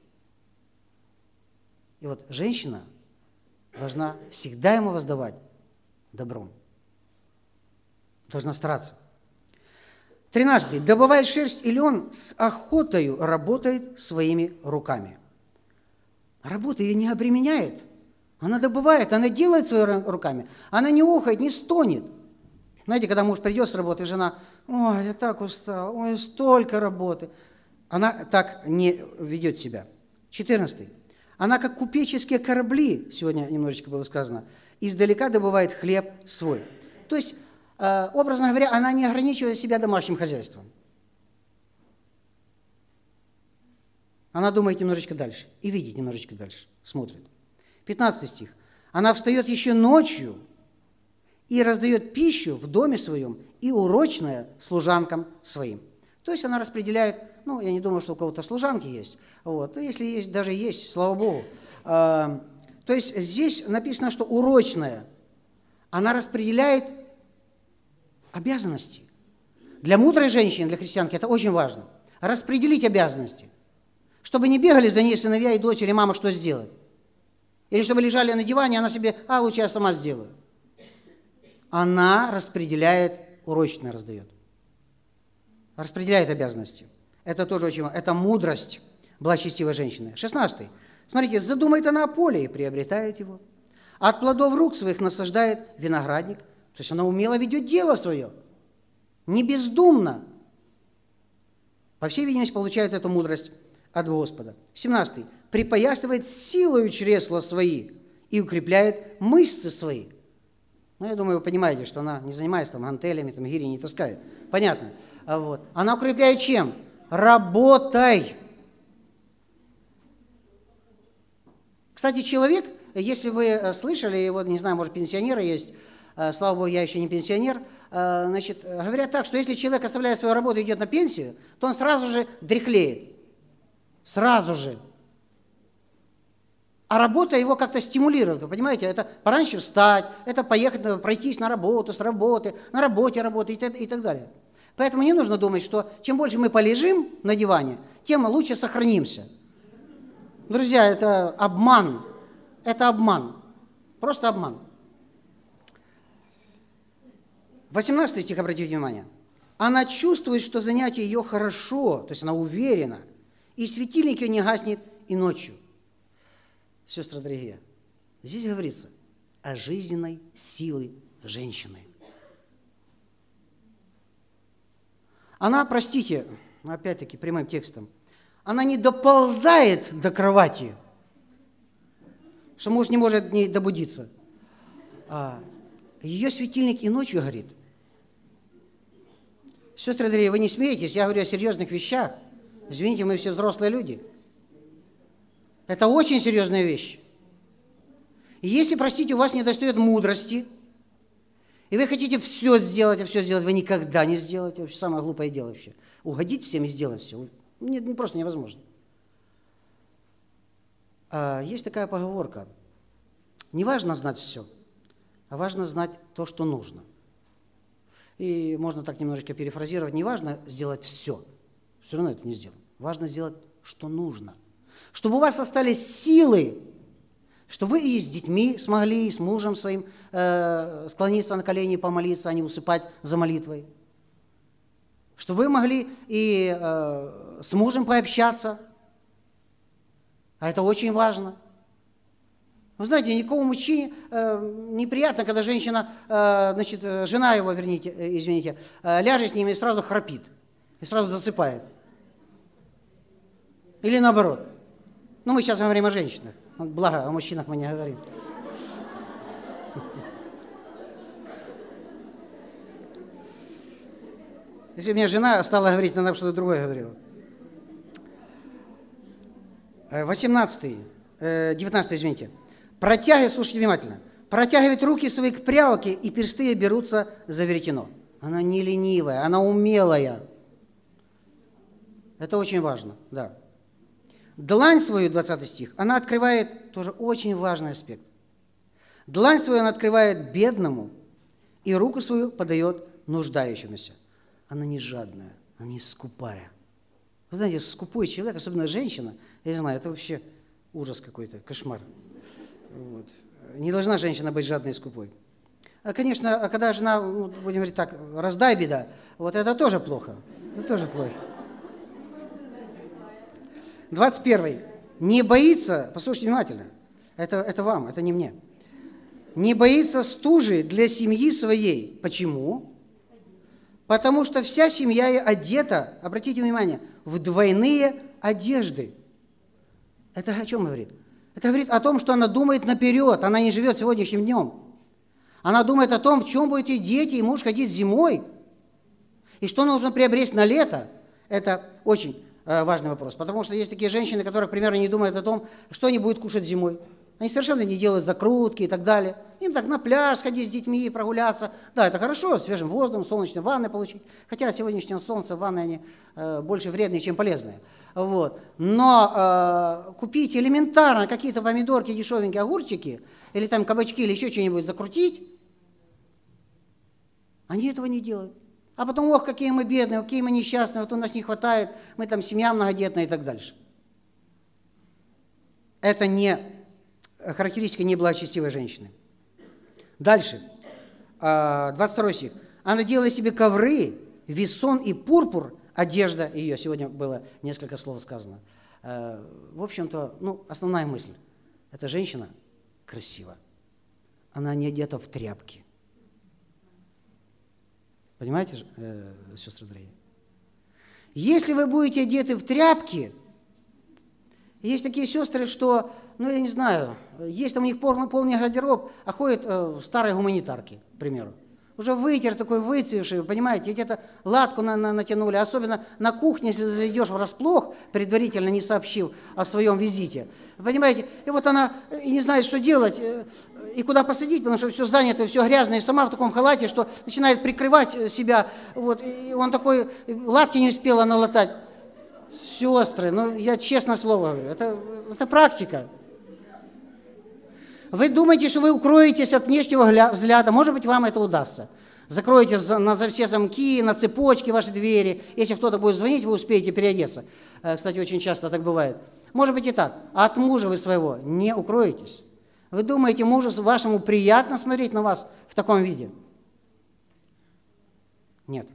И вот женщина должна всегда ему воздавать добром. Должна стараться. Тринадцатый. Добывает шерсть и лен, с охотою работает своими руками. Работа ее не обременяет. Она добывает, она делает своими руками. Она не охает, не стонет. Знаете, когда муж придет с работы, жена, ой, я так устал, ой, столько работы. Она так не ведет себя. Четырнадцатый. Она, как купеческие корабли, сегодня немножечко было сказано, издалека добывает хлеб свой. То есть, образно говоря, она не ограничивает себя домашним хозяйством. Она думает немножечко дальше и видит немножечко дальше, смотрит. пятнадцатый стих. Она встает еще ночью и раздает пищу в доме своем и урочное служанкам своим. То есть она распределяет, ну, я не думаю, что у кого-то служанки есть, вот, но если есть, даже есть, слава Богу. То есть здесь написано, что урочная, она распределяет обязанности. Для мудрой женщины, для христианки это очень важно. Распределить обязанности. Чтобы не бегали за ней сыновья и дочери, мама, что сделать? Или чтобы лежали на диване, она себе, а, лучше я сама сделаю. Она распределяет, урочно раздает. Распределяет обязанности. Это тоже очень важно. Это мудрость благочестивой женщины. шестнадцатый. Смотрите, задумает она о поле и приобретает его. От плодов рук своих насаждает виноградник. То есть она умело ведет дело свое. Не бездумно. По всей видимости, получает эту мудрость от Господа. семнадцатый. Припоясывает силою чресла свои и укрепляет мышцы свои. Ну, я думаю, вы понимаете, что она не занимается там гантелями, там гири не таскает. Понятно. А вот. Она укрепляет чем? Работай. Кстати, человек, если вы слышали, вот, не знаю, может, пенсионеры есть, слава Богу, я еще не пенсионер, значит, говорят так, что если человек оставляет свою работу и идет на пенсию, то он сразу же дряхлеет. Сразу же. А работа его как-то стимулирует, вы понимаете? Это пораньше встать, это поехать, пройтись на работу, с работы, на работе работать и так далее. Поэтому не нужно думать, что чем больше мы полежим на диване, тем лучше сохранимся. Друзья, это обман. Это обман. Просто обман. восемнадцатый стих, обратите внимание. Она чувствует, что занятие ее хорошо, то есть она уверена, и светильник ее не гаснет и ночью. Сестры дорогие, здесь говорится о жизненной силе женщины. Она, простите, опять-таки прямым текстом, она не доползает до кровати, что муж не может не добудиться. А ее светильник и ночью горит. Сестры дорогие, вы не смеетесь, я говорю о серьезных вещах. Извините, мы все взрослые люди. Это очень серьезная вещь. И если, простите, у вас не достает мудрости, и вы хотите все сделать, а все сделать вы никогда не сделаете, вообще самое глупое дело вообще. Угодить всем и сделать все. Нет, просто невозможно. А есть такая поговорка. Не важно знать все, а важно знать то, что нужно. И можно так немножечко перефразировать. Не важно сделать все, все равно это не сделаем. Важно сделать, что нужно. Чтобы у вас остались силы, что вы и с детьми смогли, и с мужем своим э, склониться на колени и помолиться, а не усыпать за молитвой. Что вы могли и э, с мужем пообщаться. А это очень важно. Вы знаете, никакому мужчине э, неприятно, когда женщина, э, значит, жена его, верните, э, извините, э, ляжет с ним и сразу храпит, и сразу засыпает. Или наоборот. Ну, мы сейчас говорим о женщинах. Благо, о мужчинах мы не говорим. Если мне жена стала говорить, она что-то другое говорила. восемнадцатый, девятнадцатый, извините. Протягивает, слушайте внимательно. Протягивает руки свои к прялке, и персты берутся за веретено. Она не ленивая, она умелая. Это очень важно, да. Длань свою, двадцатый стих, она открывает, тоже очень важный аспект. Длань свою она открывает бедному, и руку свою подает нуждающемуся. Она не жадная, она не скупая. Вы знаете, скупой человек, особенно женщина, я не знаю, это вообще ужас какой-то, кошмар. Вот. Не должна женщина быть жадной и скупой. А, конечно, когда жена, ну, будем говорить так, раздай беда, вот это тоже плохо. Это тоже плохо. двадцать первый. Не боится, послушайте внимательно, это, это вам, это не мне. Не боится стужи для семьи своей. Почему? Потому что вся семья одета, обратите внимание, в двойные одежды. Это о чем говорит? Это говорит о том, что она думает наперед, она не живет сегодняшним днем. Она думает о том, в чем будут и дети, и муж ходить зимой, и что нужно приобрести на лето. Это очень э, важный вопрос, потому что есть такие женщины, которые, к примеру, не думают о том, что они будут кушать зимой. Они совершенно не делают закрутки и так далее. Им так на пляж сходить с детьми, прогуляться. Да, это хорошо, свежим воздухом, солнечной ванной получить. Хотя от сегодняшнего солнца ванны они э, больше вредные, чем полезные. Вот. Но э, купить элементарно какие-то помидорки, дешевенькие огурчики, или там кабачки, или еще что-нибудь закрутить, они этого не делают. А потом, ох, какие мы бедные, какие мы несчастные, вот у нас не хватает, мы там семья многодетная и так дальше. Это не характеристика неблагочестивой женщины. Дальше, двадцать второй стих. Она делала себе ковры, весон и пурпур, одежда ее. Сегодня было несколько слов сказано. В общем-то, ну, основная мысль. Эта женщина красива. Она не одета в тряпки. Понимаете, сестры дорогие? Если вы будете одеты в тряпки, есть такие сестры, что, ну, я не знаю, есть там у них полный, полный гардероб, а ходят э, в старой гуманитарке, к примеру. Уже вытер такой, выцвевший, понимаете, где-то латку на, на, натянули. Особенно на кухне, если зайдешь врасплох, предварительно не сообщив о своем визите. Понимаете, и вот она и не знает, что делать, и куда посадить, потому что все занято, все грязное, и сама в таком халате, что начинает прикрывать себя. Вот, и он такой, латки не успела налатать. Сестры, ну я честное слово говорю, это, это практика. Вы думаете, что вы укроетесь от внешнего взгляда, может быть, вам это удастся. Закроете за, на, за все замки, на цепочки ваши двери. Если кто-то будет звонить, вы успеете переодеться. Кстати, очень часто так бывает. Может быть и так. А от мужа вы своего не укроетесь. Вы думаете, мужу вашему приятно смотреть на вас в таком виде? Нет.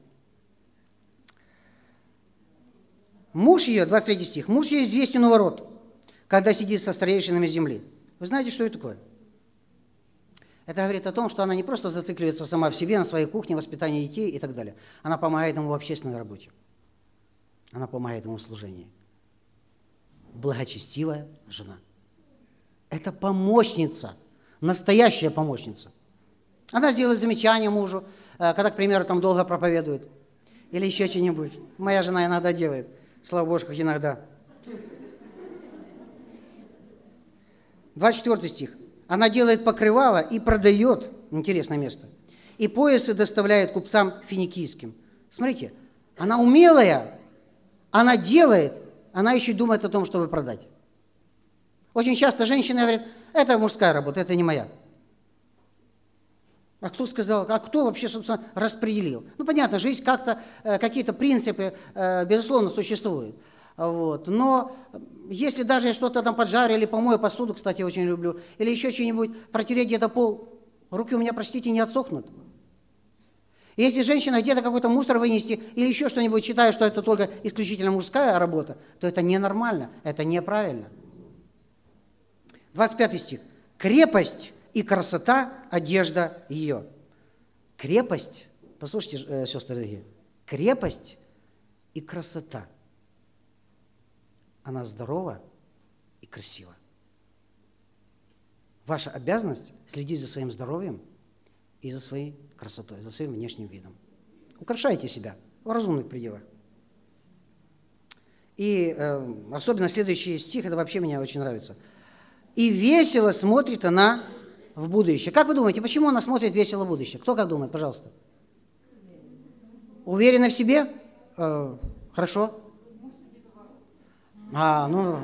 Муж ее, двадцать третий стих, муж ее известен у ворот, когда сидит со старейшинами земли. Вы знаете, что это такое? Это говорит о том, что она не просто зацикливается сама в себе, на своей кухне, воспитании детей и так далее. Она помогает ему в общественной работе. Она помогает ему в служении. Благочестивая жена. Это помощница, настоящая помощница. Она сделает замечание мужу, когда, к примеру, там долго проповедует. Или еще что-нибудь. Моя жена иногда делает. Слава Богу, как иногда. двадцать четвёртый стих. Она делает покрывало и продает, интересное место, и поясы доставляет купцам финикийским. Смотрите, она умелая, она делает, она еще думает о том, чтобы продать. Очень часто женщины говорят, это мужская работа, это не моя. А кто сказал, а кто вообще, собственно, распределил? Ну, понятно, жизнь как-то, какие-то принципы, безусловно, существуют. Вот. Но если даже я что-то там поджарю или помою посуду, кстати, я очень люблю, или еще что-нибудь, протереть где-то пол, руки у меня, простите, не отсохнут. Если женщина где-то какой-то мусор вынести или еще что-нибудь, считая, что это только исключительно мужская работа, то это ненормально, это неправильно. двадцать пятый стих. Крепость и красота – одежда ее. Крепость, послушайте, сестры дорогие, крепость и красота. Она здорова и красива. Ваша обязанность – следить за своим здоровьем и за своей красотой, за своим внешним видом. Украшайте себя в разумных пределах. И э, особенно следующий стих, это вообще мне очень нравится. «И весело смотрит она в будущее». Как вы думаете, почему она смотрит весело в будущее? Кто как думает, пожалуйста? Уверена в себе? Э, хорошо. А, ну,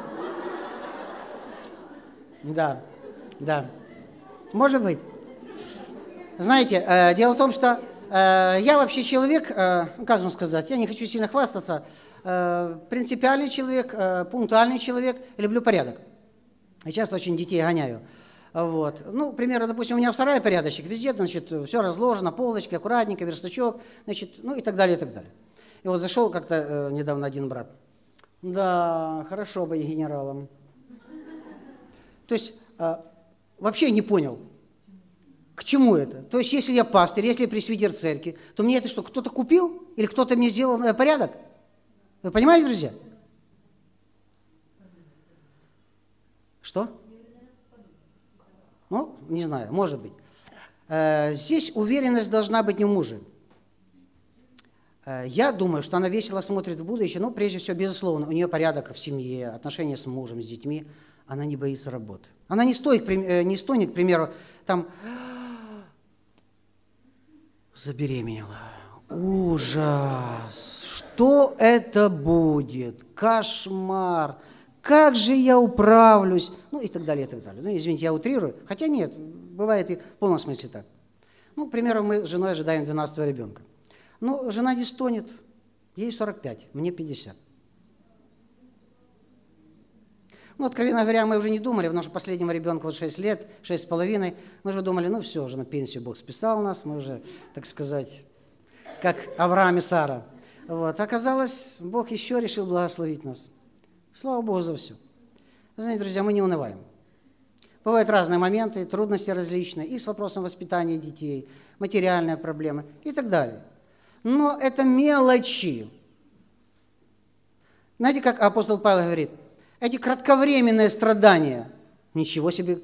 да, да. Может быть. Знаете, э, дело в том, что э, я вообще человек, э, как вам сказать, я не хочу сильно хвастаться, э, принципиальный человек, э, пунктуальный человек, люблю порядок. И часто очень детей гоняю. Вот. Ну, к примеру, допустим, у меня в сарае порядочек, везде, значит, все разложено, полочки, аккуратненько, верстачок, значит, ну и так далее, и так далее. И вот зашел как-то э, недавно один брат. Да, хорошо быть генералом. То есть э, вообще не понял, к чему это. То есть если я пастырь, если я пресвитер церкви, то мне это что, кто-то купил или кто-то мне сделал э, порядок? Вы понимаете, друзья? Что? Ну, не знаю, может быть. Э, здесь уверенность должна быть не в муже. Я думаю, что она весело смотрит в будущее, но прежде всего, безусловно, у нее порядок в семье, отношения с мужем, с детьми. Она не боится работы. Она не, стоит, не стонет, к примеру, там, забеременела. Ужас! Что это будет? Кошмар! Как же я управлюсь? Ну и так далее, и так далее. Ну, извините, я утрирую. Хотя нет, бывает и в полном смысле так. Ну, к примеру, мы с женой ожидаем двенадцатого ребенка. Ну, жена не стонет, ей сорок пять, мне пятьдесят. Ну, откровенно говоря, мы уже не думали, потому что последнему ребенку вот шесть лет, шесть с половиной, мы уже думали, ну все, уже на пенсию Бог списал нас, мы уже, так сказать, как Авраам и Сара. Вот. Оказалось, Бог еще решил благословить нас. Слава Богу за все. Вы знаете, друзья, мы не унываем. Бывают разные моменты, трудности различные, и с вопросом воспитания детей, материальные проблемы и так далее. Но это мелочи. Знаете, как апостол Павел говорит, эти кратковременные страдания, ничего себе,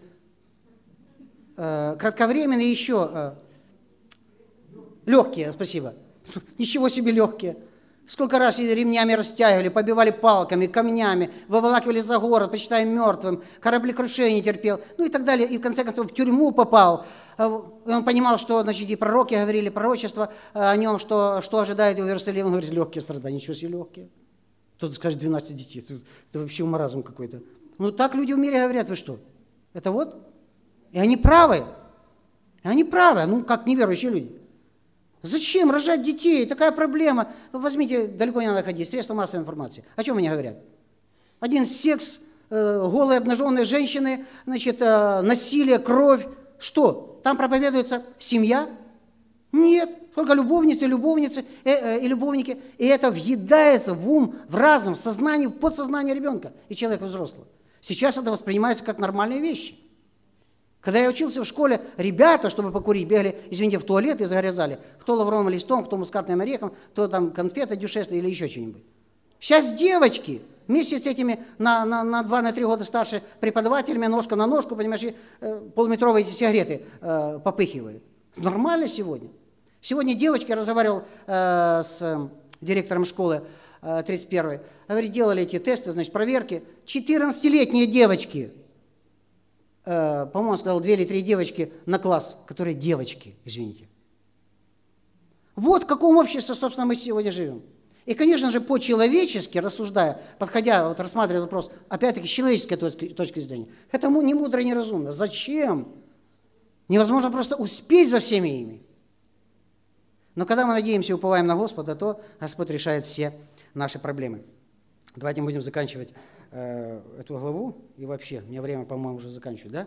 э, кратковременные еще, э, легкие, спасибо, ничего себе легкие. Сколько раз ремнями растягивали, побивали палками, камнями, выволакивали за город, почитаем мертвым, кораблекрушение терпел, ну и так далее. И в конце концов в тюрьму попал. И он понимал, что, значит, и пророки говорили, пророчество о нем, что, что ожидает его в Иерусалиме. Он говорит, легкие страдания, ничего себе легкие. Кто-то скажет, двенадцать детей, это, это вообще маразм какой-то. Ну так люди в мире говорят, вы что? Это вот? И они правы. И они правы, ну как неверующие люди. Зачем рожать детей? Такая проблема. Возьмите, далеко не надо ходить, средства массовой информации. О чем они говорят? Один секс, э, голые обнаженные женщины, значит, э, насилие, кровь. Что? Там проповедуется семья? Нет. Только любовницы, любовницы э, э, и любовники. И это въедается в ум, в разум, в сознание, в подсознание ребенка и человека взрослого. Сейчас это воспринимается как нормальные вещи. Когда я учился в школе, ребята, чтобы покурить, бегали, извините, в туалет и загрязали. Кто лавровым листом, кто мускатным орехом, кто там конфеты дюшесные или еще что-нибудь. Сейчас девочки вместе с этими на, на, на два-три года старше преподавателями, ножка на ножку, понимаешь, и, э, полметровые эти сигареты э, попыхивают. Нормально сегодня. Сегодня девочки, я разговаривал э, с э, директором школы э, тридцать первой, говорит, делали эти тесты, значит, проверки. четырнадцатилетние девочки. По-моему, он сказал, две или три девочки на класс, которые девочки, извините. Вот в каком обществе, собственно, мы сегодня живем. И, конечно же, по-человечески, рассуждая, подходя, вот рассматривая вопрос, опять-таки, с человеческой точки, точки зрения, это не мудро и не разумно. Зачем? Невозможно просто успеть за всеми ими. Но когда мы надеемся и уповаем на Господа, то Господь решает все наши проблемы. Давайте будем заканчивать э, эту главу. И вообще, у меня время, по-моему, уже заканчивать,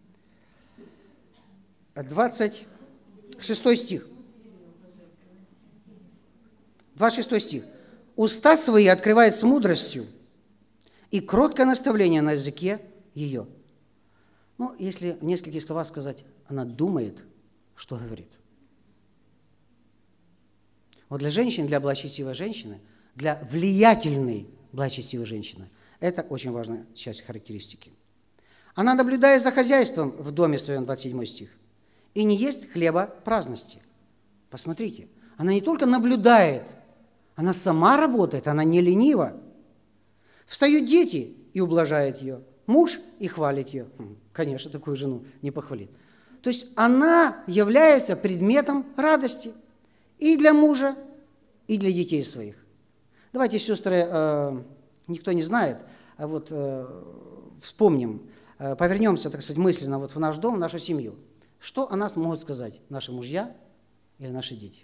да? двадцать шестой стих. двадцать шестой стих. «Уста свои открывает с мудростью, и кроткое наставление на языке ее». Ну, если в нескольких словах сказать, она думает, что говорит. Вот для женщины, для благочестивой женщины, для влиятельной благочестивой женщины, это очень важная часть характеристики. Она наблюдает за хозяйством в доме своем, двадцать седьмой стих, и не ест хлеба праздности. Посмотрите, она не только наблюдает, она сама работает, она не ленива. Встают дети и ублажают ее, муж и хвалит ее. Конечно, такую жену не похвалит. То есть она является предметом радости и для мужа, и для детей своих. Давайте, сестры, э, никто не знает, а вот э, вспомним, э, повернемся, так сказать, мысленно вот в наш дом, в нашу семью. Что о нас могут сказать наши мужья или наши дети?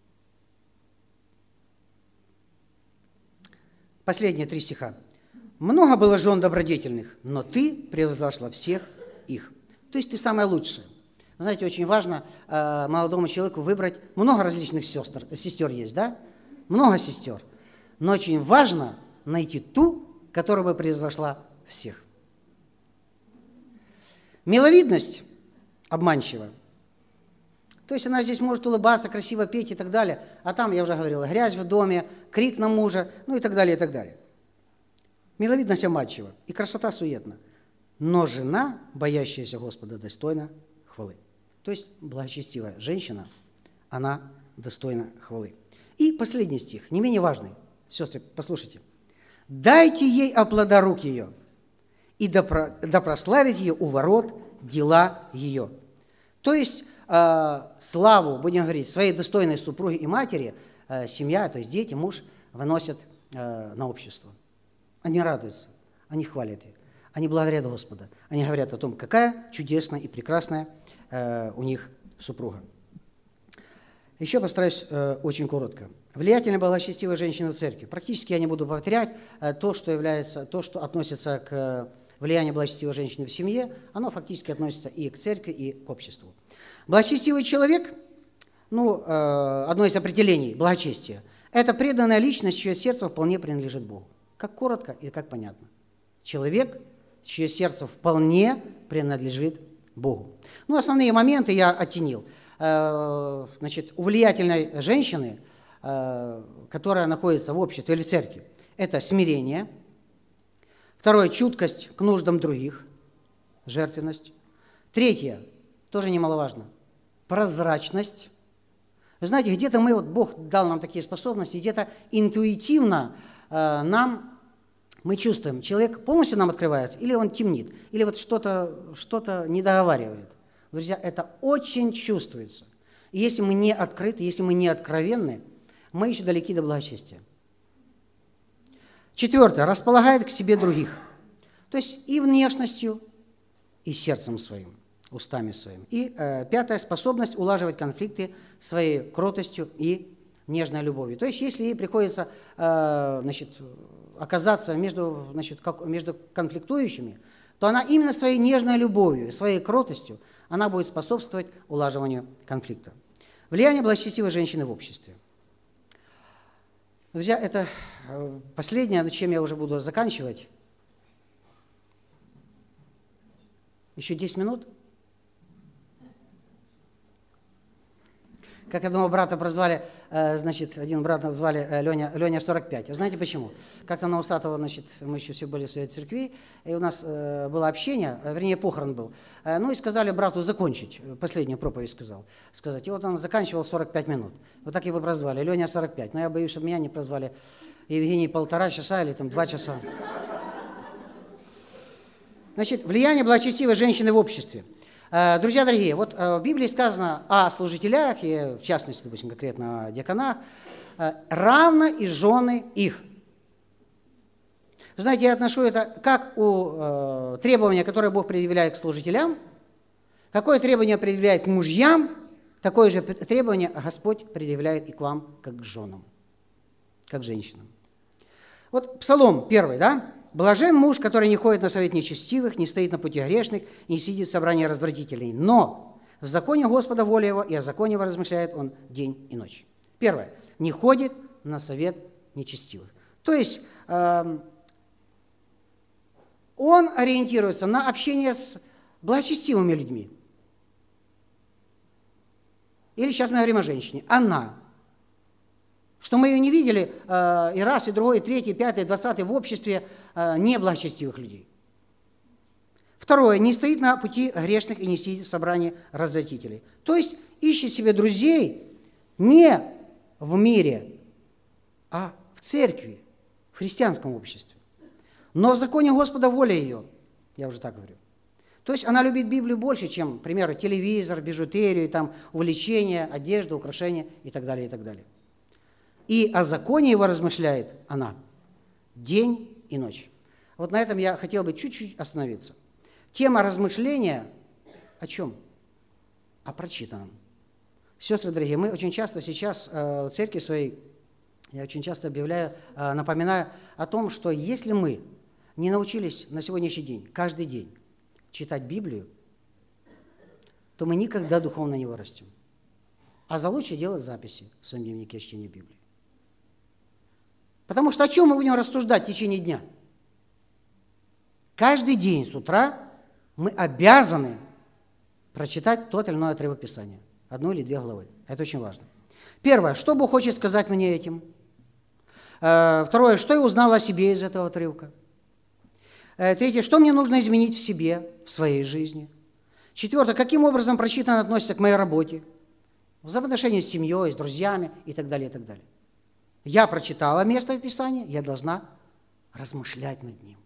Последние три стиха. «Много было жен добродетельных, но ты превзошла всех их». То есть ты самая лучшая. Знаете, очень важно э, молодому человеку выбрать, много различных сестер, сестер есть, да? Много сестер. Но очень важно найти ту, которая бы превзошла всех. Миловидность обманчива. То есть она здесь может улыбаться, красиво петь и так далее, а там, я уже говорил, грязь в доме, крик на мужа, ну и так далее, и так далее. Миловидность обманчива, и красота суетна. Но жена, боящаяся Господа, достойна хвалы. То есть благочестивая женщина, она достойна хвалы. И последний стих, не менее важный. Сестры, послушайте. «Дайте ей о плода рук ее, и да, про, да прославит ее у ворот дела ее». То есть э, славу, будем говорить, своей достойной супруги и матери э, семья, то есть дети, муж выносят э, на общество. Они радуются, они хвалят ее, они благодарят Господа, они говорят о том, какая чудесная и прекрасная э, у них супруга. Еще постараюсь э, очень коротко. Влиятельная благочестивая женщина в церкви. Практически я не буду повторять э, то, что является, то, что относится к э, влиянию благочестивой женщины в семье, оно фактически относится и к церкви, и к обществу. Благочестивый человек, ну, э, одно из определений благочестия, это преданная личность, чье сердце вполне принадлежит Богу. Как коротко и как понятно. Человек, чье сердце вполне принадлежит Богу. Ну, основные моменты я оттенил. Значит, у влиятельной женщины, которая находится в обществе или в церкви, это смирение. Второе – чуткость к нуждам других, жертвенность. Третье, тоже немаловажно, прозрачность. Вы знаете, где-то мы, вот Бог дал нам такие способности, где-то интуитивно э, нам, мы чувствуем, человек полностью нам открывается, или он темнит, или вот что-то что-то не договаривает. Друзья, это очень чувствуется. И если мы не открыты, если мы не откровенны, мы еще далеки до благочестия. Четвертое. Располагает к себе других. То есть и внешностью, и сердцем своим, устами своим. И э, пятое. Способность улаживать конфликты своей кротостью и нежной любовью. То есть если ей приходится э, значит, оказаться между, значит, как, между конфликтующими, то она именно своей нежной любовью, своей кротостью, она будет способствовать улаживанию конфликта. Влияние благочестивой женщины в обществе. Друзья, это последнее, над чем я уже буду заканчивать. Еще десять минут? Как одного брата прозвали, значит, один брат назвали Леня, Леня сорок пять. Знаете почему? Как-то на Усатого, значит, мы еще все были в Совете Церкви, и у нас было общение, вернее, похорон был. Ну и сказали брату закончить, последнюю проповедь сказал, сказать. И вот он заканчивал сорок пять минут. Вот так его прозвали, Леня сорок пять. Но я боюсь, чтобы меня не прозвали Евгений полтора часа или там два часа. Значит, влияние благочестивой женщины в обществе. Друзья дорогие, вот в Библии сказано о служителях, и в частности, допустим, конкретно о диаконах, равно и жены их. Вы знаете, я отношу это как у требования, которое Бог предъявляет к служителям, какое требование предъявляет к мужьям, такое же требование Господь предъявляет и к вам, как к женам, как к женщинам. Вот Псалом первый, да? «Блажен муж, который не ходит на совет нечестивых, не стоит на пути грешных, не сидит в собрании развратителей, но в законе Господа воля его, и о законе его размышляет он день и ночь». Первое. Не ходит на совет нечестивых. То есть э, он ориентируется на общение с благочестивыми людьми. Или сейчас мы говорим о женщине. Она. Что мы ее не видели э, и раз, и другой, и третий, и пятый, и двадцатый в обществе э, неблагочестивых людей. Второе. Не стоит на пути грешных и не сидит в собрании развратителей. То есть ищет себе друзей не в мире, а в церкви, в христианском обществе. Но в законе Господа воля ее, я уже так говорю. То есть она любит Библию больше, чем, к примеру, телевизор, бижутерию, там, увлечения, одежду, украшения и так далее, и так далее. И о законе его размышляет она день и ночь. Вот на этом я хотел бы чуть-чуть остановиться. Тема размышления о чем? О прочитанном. Сестры дорогие, мы очень часто сейчас в церкви своей, я очень часто объявляю, напоминаю о том, что если мы не научились на сегодняшний день, каждый день читать Библию, то мы никогда духовно не вырастем. А за лучшее делать записи в своем дневнике чтения Библии. Потому что о чем мы будем рассуждать в течение дня? Каждый день с утра мы обязаны прочитать тот или иной отрывок Писания. Одну или две главы. Это очень важно. Первое. Что Бог хочет сказать мне этим? Второе. Что я узнал о себе из этого отрывка? Третье. Что мне нужно изменить в себе, в своей жизни? Четвертое. Каким образом прочитанное относится к моей работе? В взаимоотношении с семьей, с друзьями и так далее, и так далее. Я прочитала место в Писании, я должна размышлять над ним.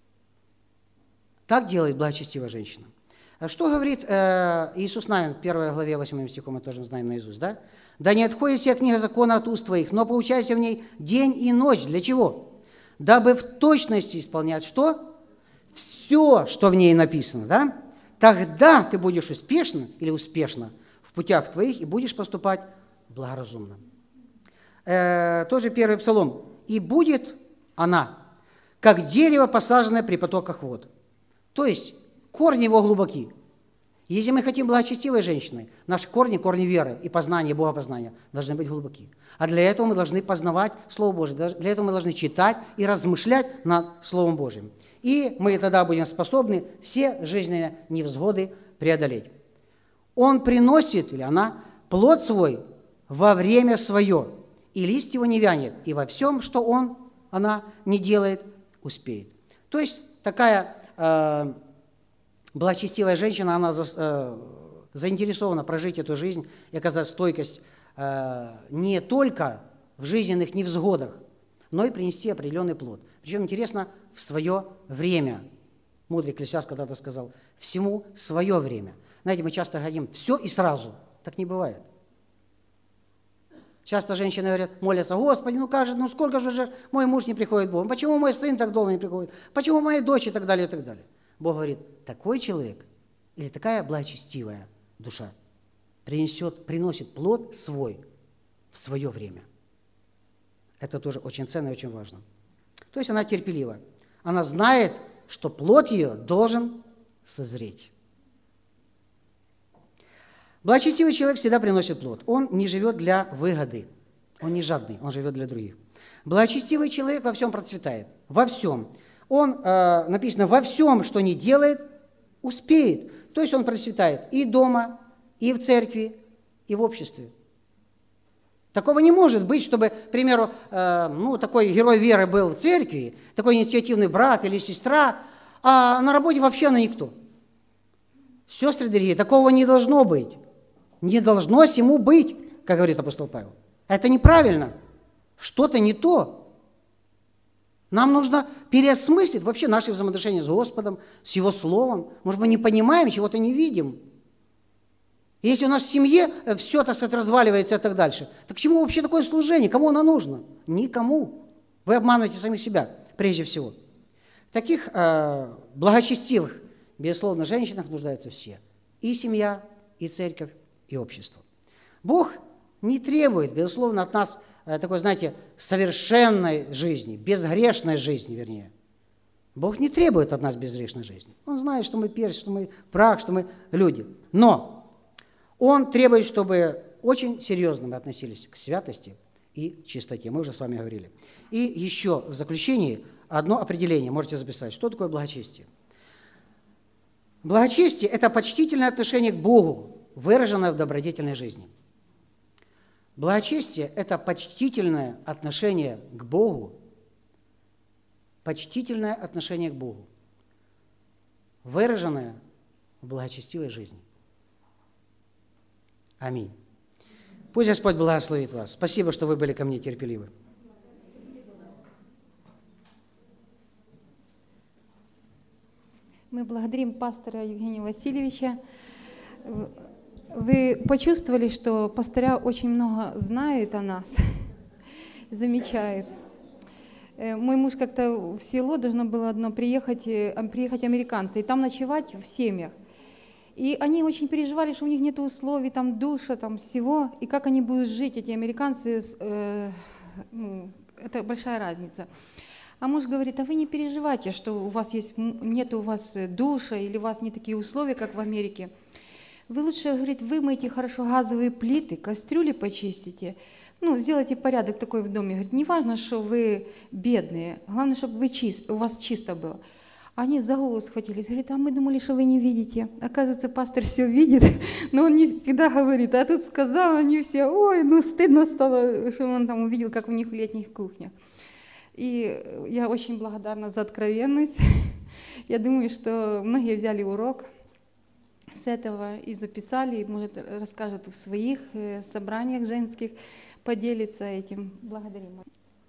Так делает благочестивая женщина. Что говорит э, Иисус Навин в первой главе восьмым стихом, мы тоже знаем наизусть, да? «Да не отходит сия книга закона от уст твоих, но поучайся в ней день и ночь». Для чего? Дабы в точности исполнять что? Все, что в ней написано, да? Тогда ты будешь успешным или успешна в путях твоих и будешь поступать благоразумно. Э, тоже первый псалом. «И будет она, как дерево, посаженное при потоках вод». То есть корни его глубоки. Если мы хотим благочестивой женщиной, наши корни, корни веры и познания, богопознания должны быть глубоки. А для этого мы должны познавать Слово Божие. Для этого мы должны читать и размышлять над Словом Божьим. И мы тогда будем способны все жизненные невзгоды преодолеть. Он приносит, или она, плод свой во время свое, и лист его не вянет, и во всем, что он, она не делает, успеет. То есть такая э, благочестивая женщина, она за, э, заинтересована прожить эту жизнь и оказать стойкость э, не только в жизненных невзгодах, но и принести определенный плод. Причем, интересно, в свое время. Мудрый Экклесиаст когда-то сказал, всему свое время. Знаете, мы часто говорим, все и сразу. Так не бывает. Часто женщины говорят, молятся, Господи, ну как же, ну сколько же, же мой муж не приходит к Богу, почему мой сын так долго не приходит, почему моя дочь и так далее, и так далее. Бог говорит, такой человек или такая благочестивая душа принесет, приносит плод свой в свое время. Это тоже очень ценно и очень важно. То есть она терпелива. Она знает, что плод ее должен созреть. Благочестивый человек всегда приносит плод. Он не живет для выгоды. Он не жадный, он живет для других. Благочестивый человек во всем процветает. Во всем. Он, э, написано, во всем, что не делает, успеет. То есть он процветает и дома, и в церкви, и в обществе. Такого не может быть, чтобы, к примеру, э, ну, такой герой веры был в церкви, такой инициативный брат или сестра, а на работе вообще она никто. Сестры дорогие, такого не должно быть. Не должно сему быть, как говорит апостол Павел. Это неправильно. Что-то не то. Нам нужно переосмыслить вообще наши взаимоотношения с Господом, с Его Словом. Может, мы не понимаем, чего-то не видим. Если у нас в семье все, так сказать, разваливается и так дальше, так к чему вообще такое служение? Кому оно нужно? Никому. Вы обманываете самих себя, прежде всего. В таких э, благочестивых, безусловно, женщинах нуждаются все. И семья, и церковь, и общество. Бог не требует, безусловно, от нас э, такой, знаете, совершенной жизни, безгрешной жизни, вернее. Бог не требует от нас безгрешной жизни. Он знает, что мы перст, что мы прах, что мы люди. Но Он требует, чтобы очень серьезно мы относились к святости и чистоте. Мы уже с вами говорили. И еще в заключении одно определение, можете записать. Что такое благочестие? Благочестие – это почтительное отношение к Богу, выраженное в добродетельной жизни. Благочестие – это почтительное отношение к Богу, почтительное отношение к Богу, выраженное в благочестивой жизни. Аминь. Пусть Господь благословит вас. Спасибо, что вы были ко мне терпеливы. Мы благодарим пастора Евгения Васильевича. Вы почувствовали, что пастыря очень много знает о нас, замечает. Мой муж как-то в село должно было одно приехать, приехать американцы, и там ночевать в семьях. И они очень переживали, что у них нет условий, там душа, там всего, и как они будут жить, эти американцы, э, ну, это большая разница. А муж говорит, а вы не переживайте, что у вас есть, нет у вас душа, или у вас не такие условия, как в Америке. Вы лучше, говорит, вымойте хорошо газовые плиты, кастрюли почистите, ну, сделайте порядок такой в доме. Говорит, не важно, что вы бедные, главное, чтобы вы чист, у вас чисто было. Они за голову схватились, говорят, а мы думали, что вы не видите. Оказывается, пастор все видит, но он не всегда говорит. А тут сказал, они все, ой, ну стыдно стало, что он там увидел, как у них в летних кухнях. И я очень благодарна за откровенность. Я думаю, что многие взяли урок с этого и записали, и, может, расскажет в своих э, собраниях женских, поделится этим. Благодарим.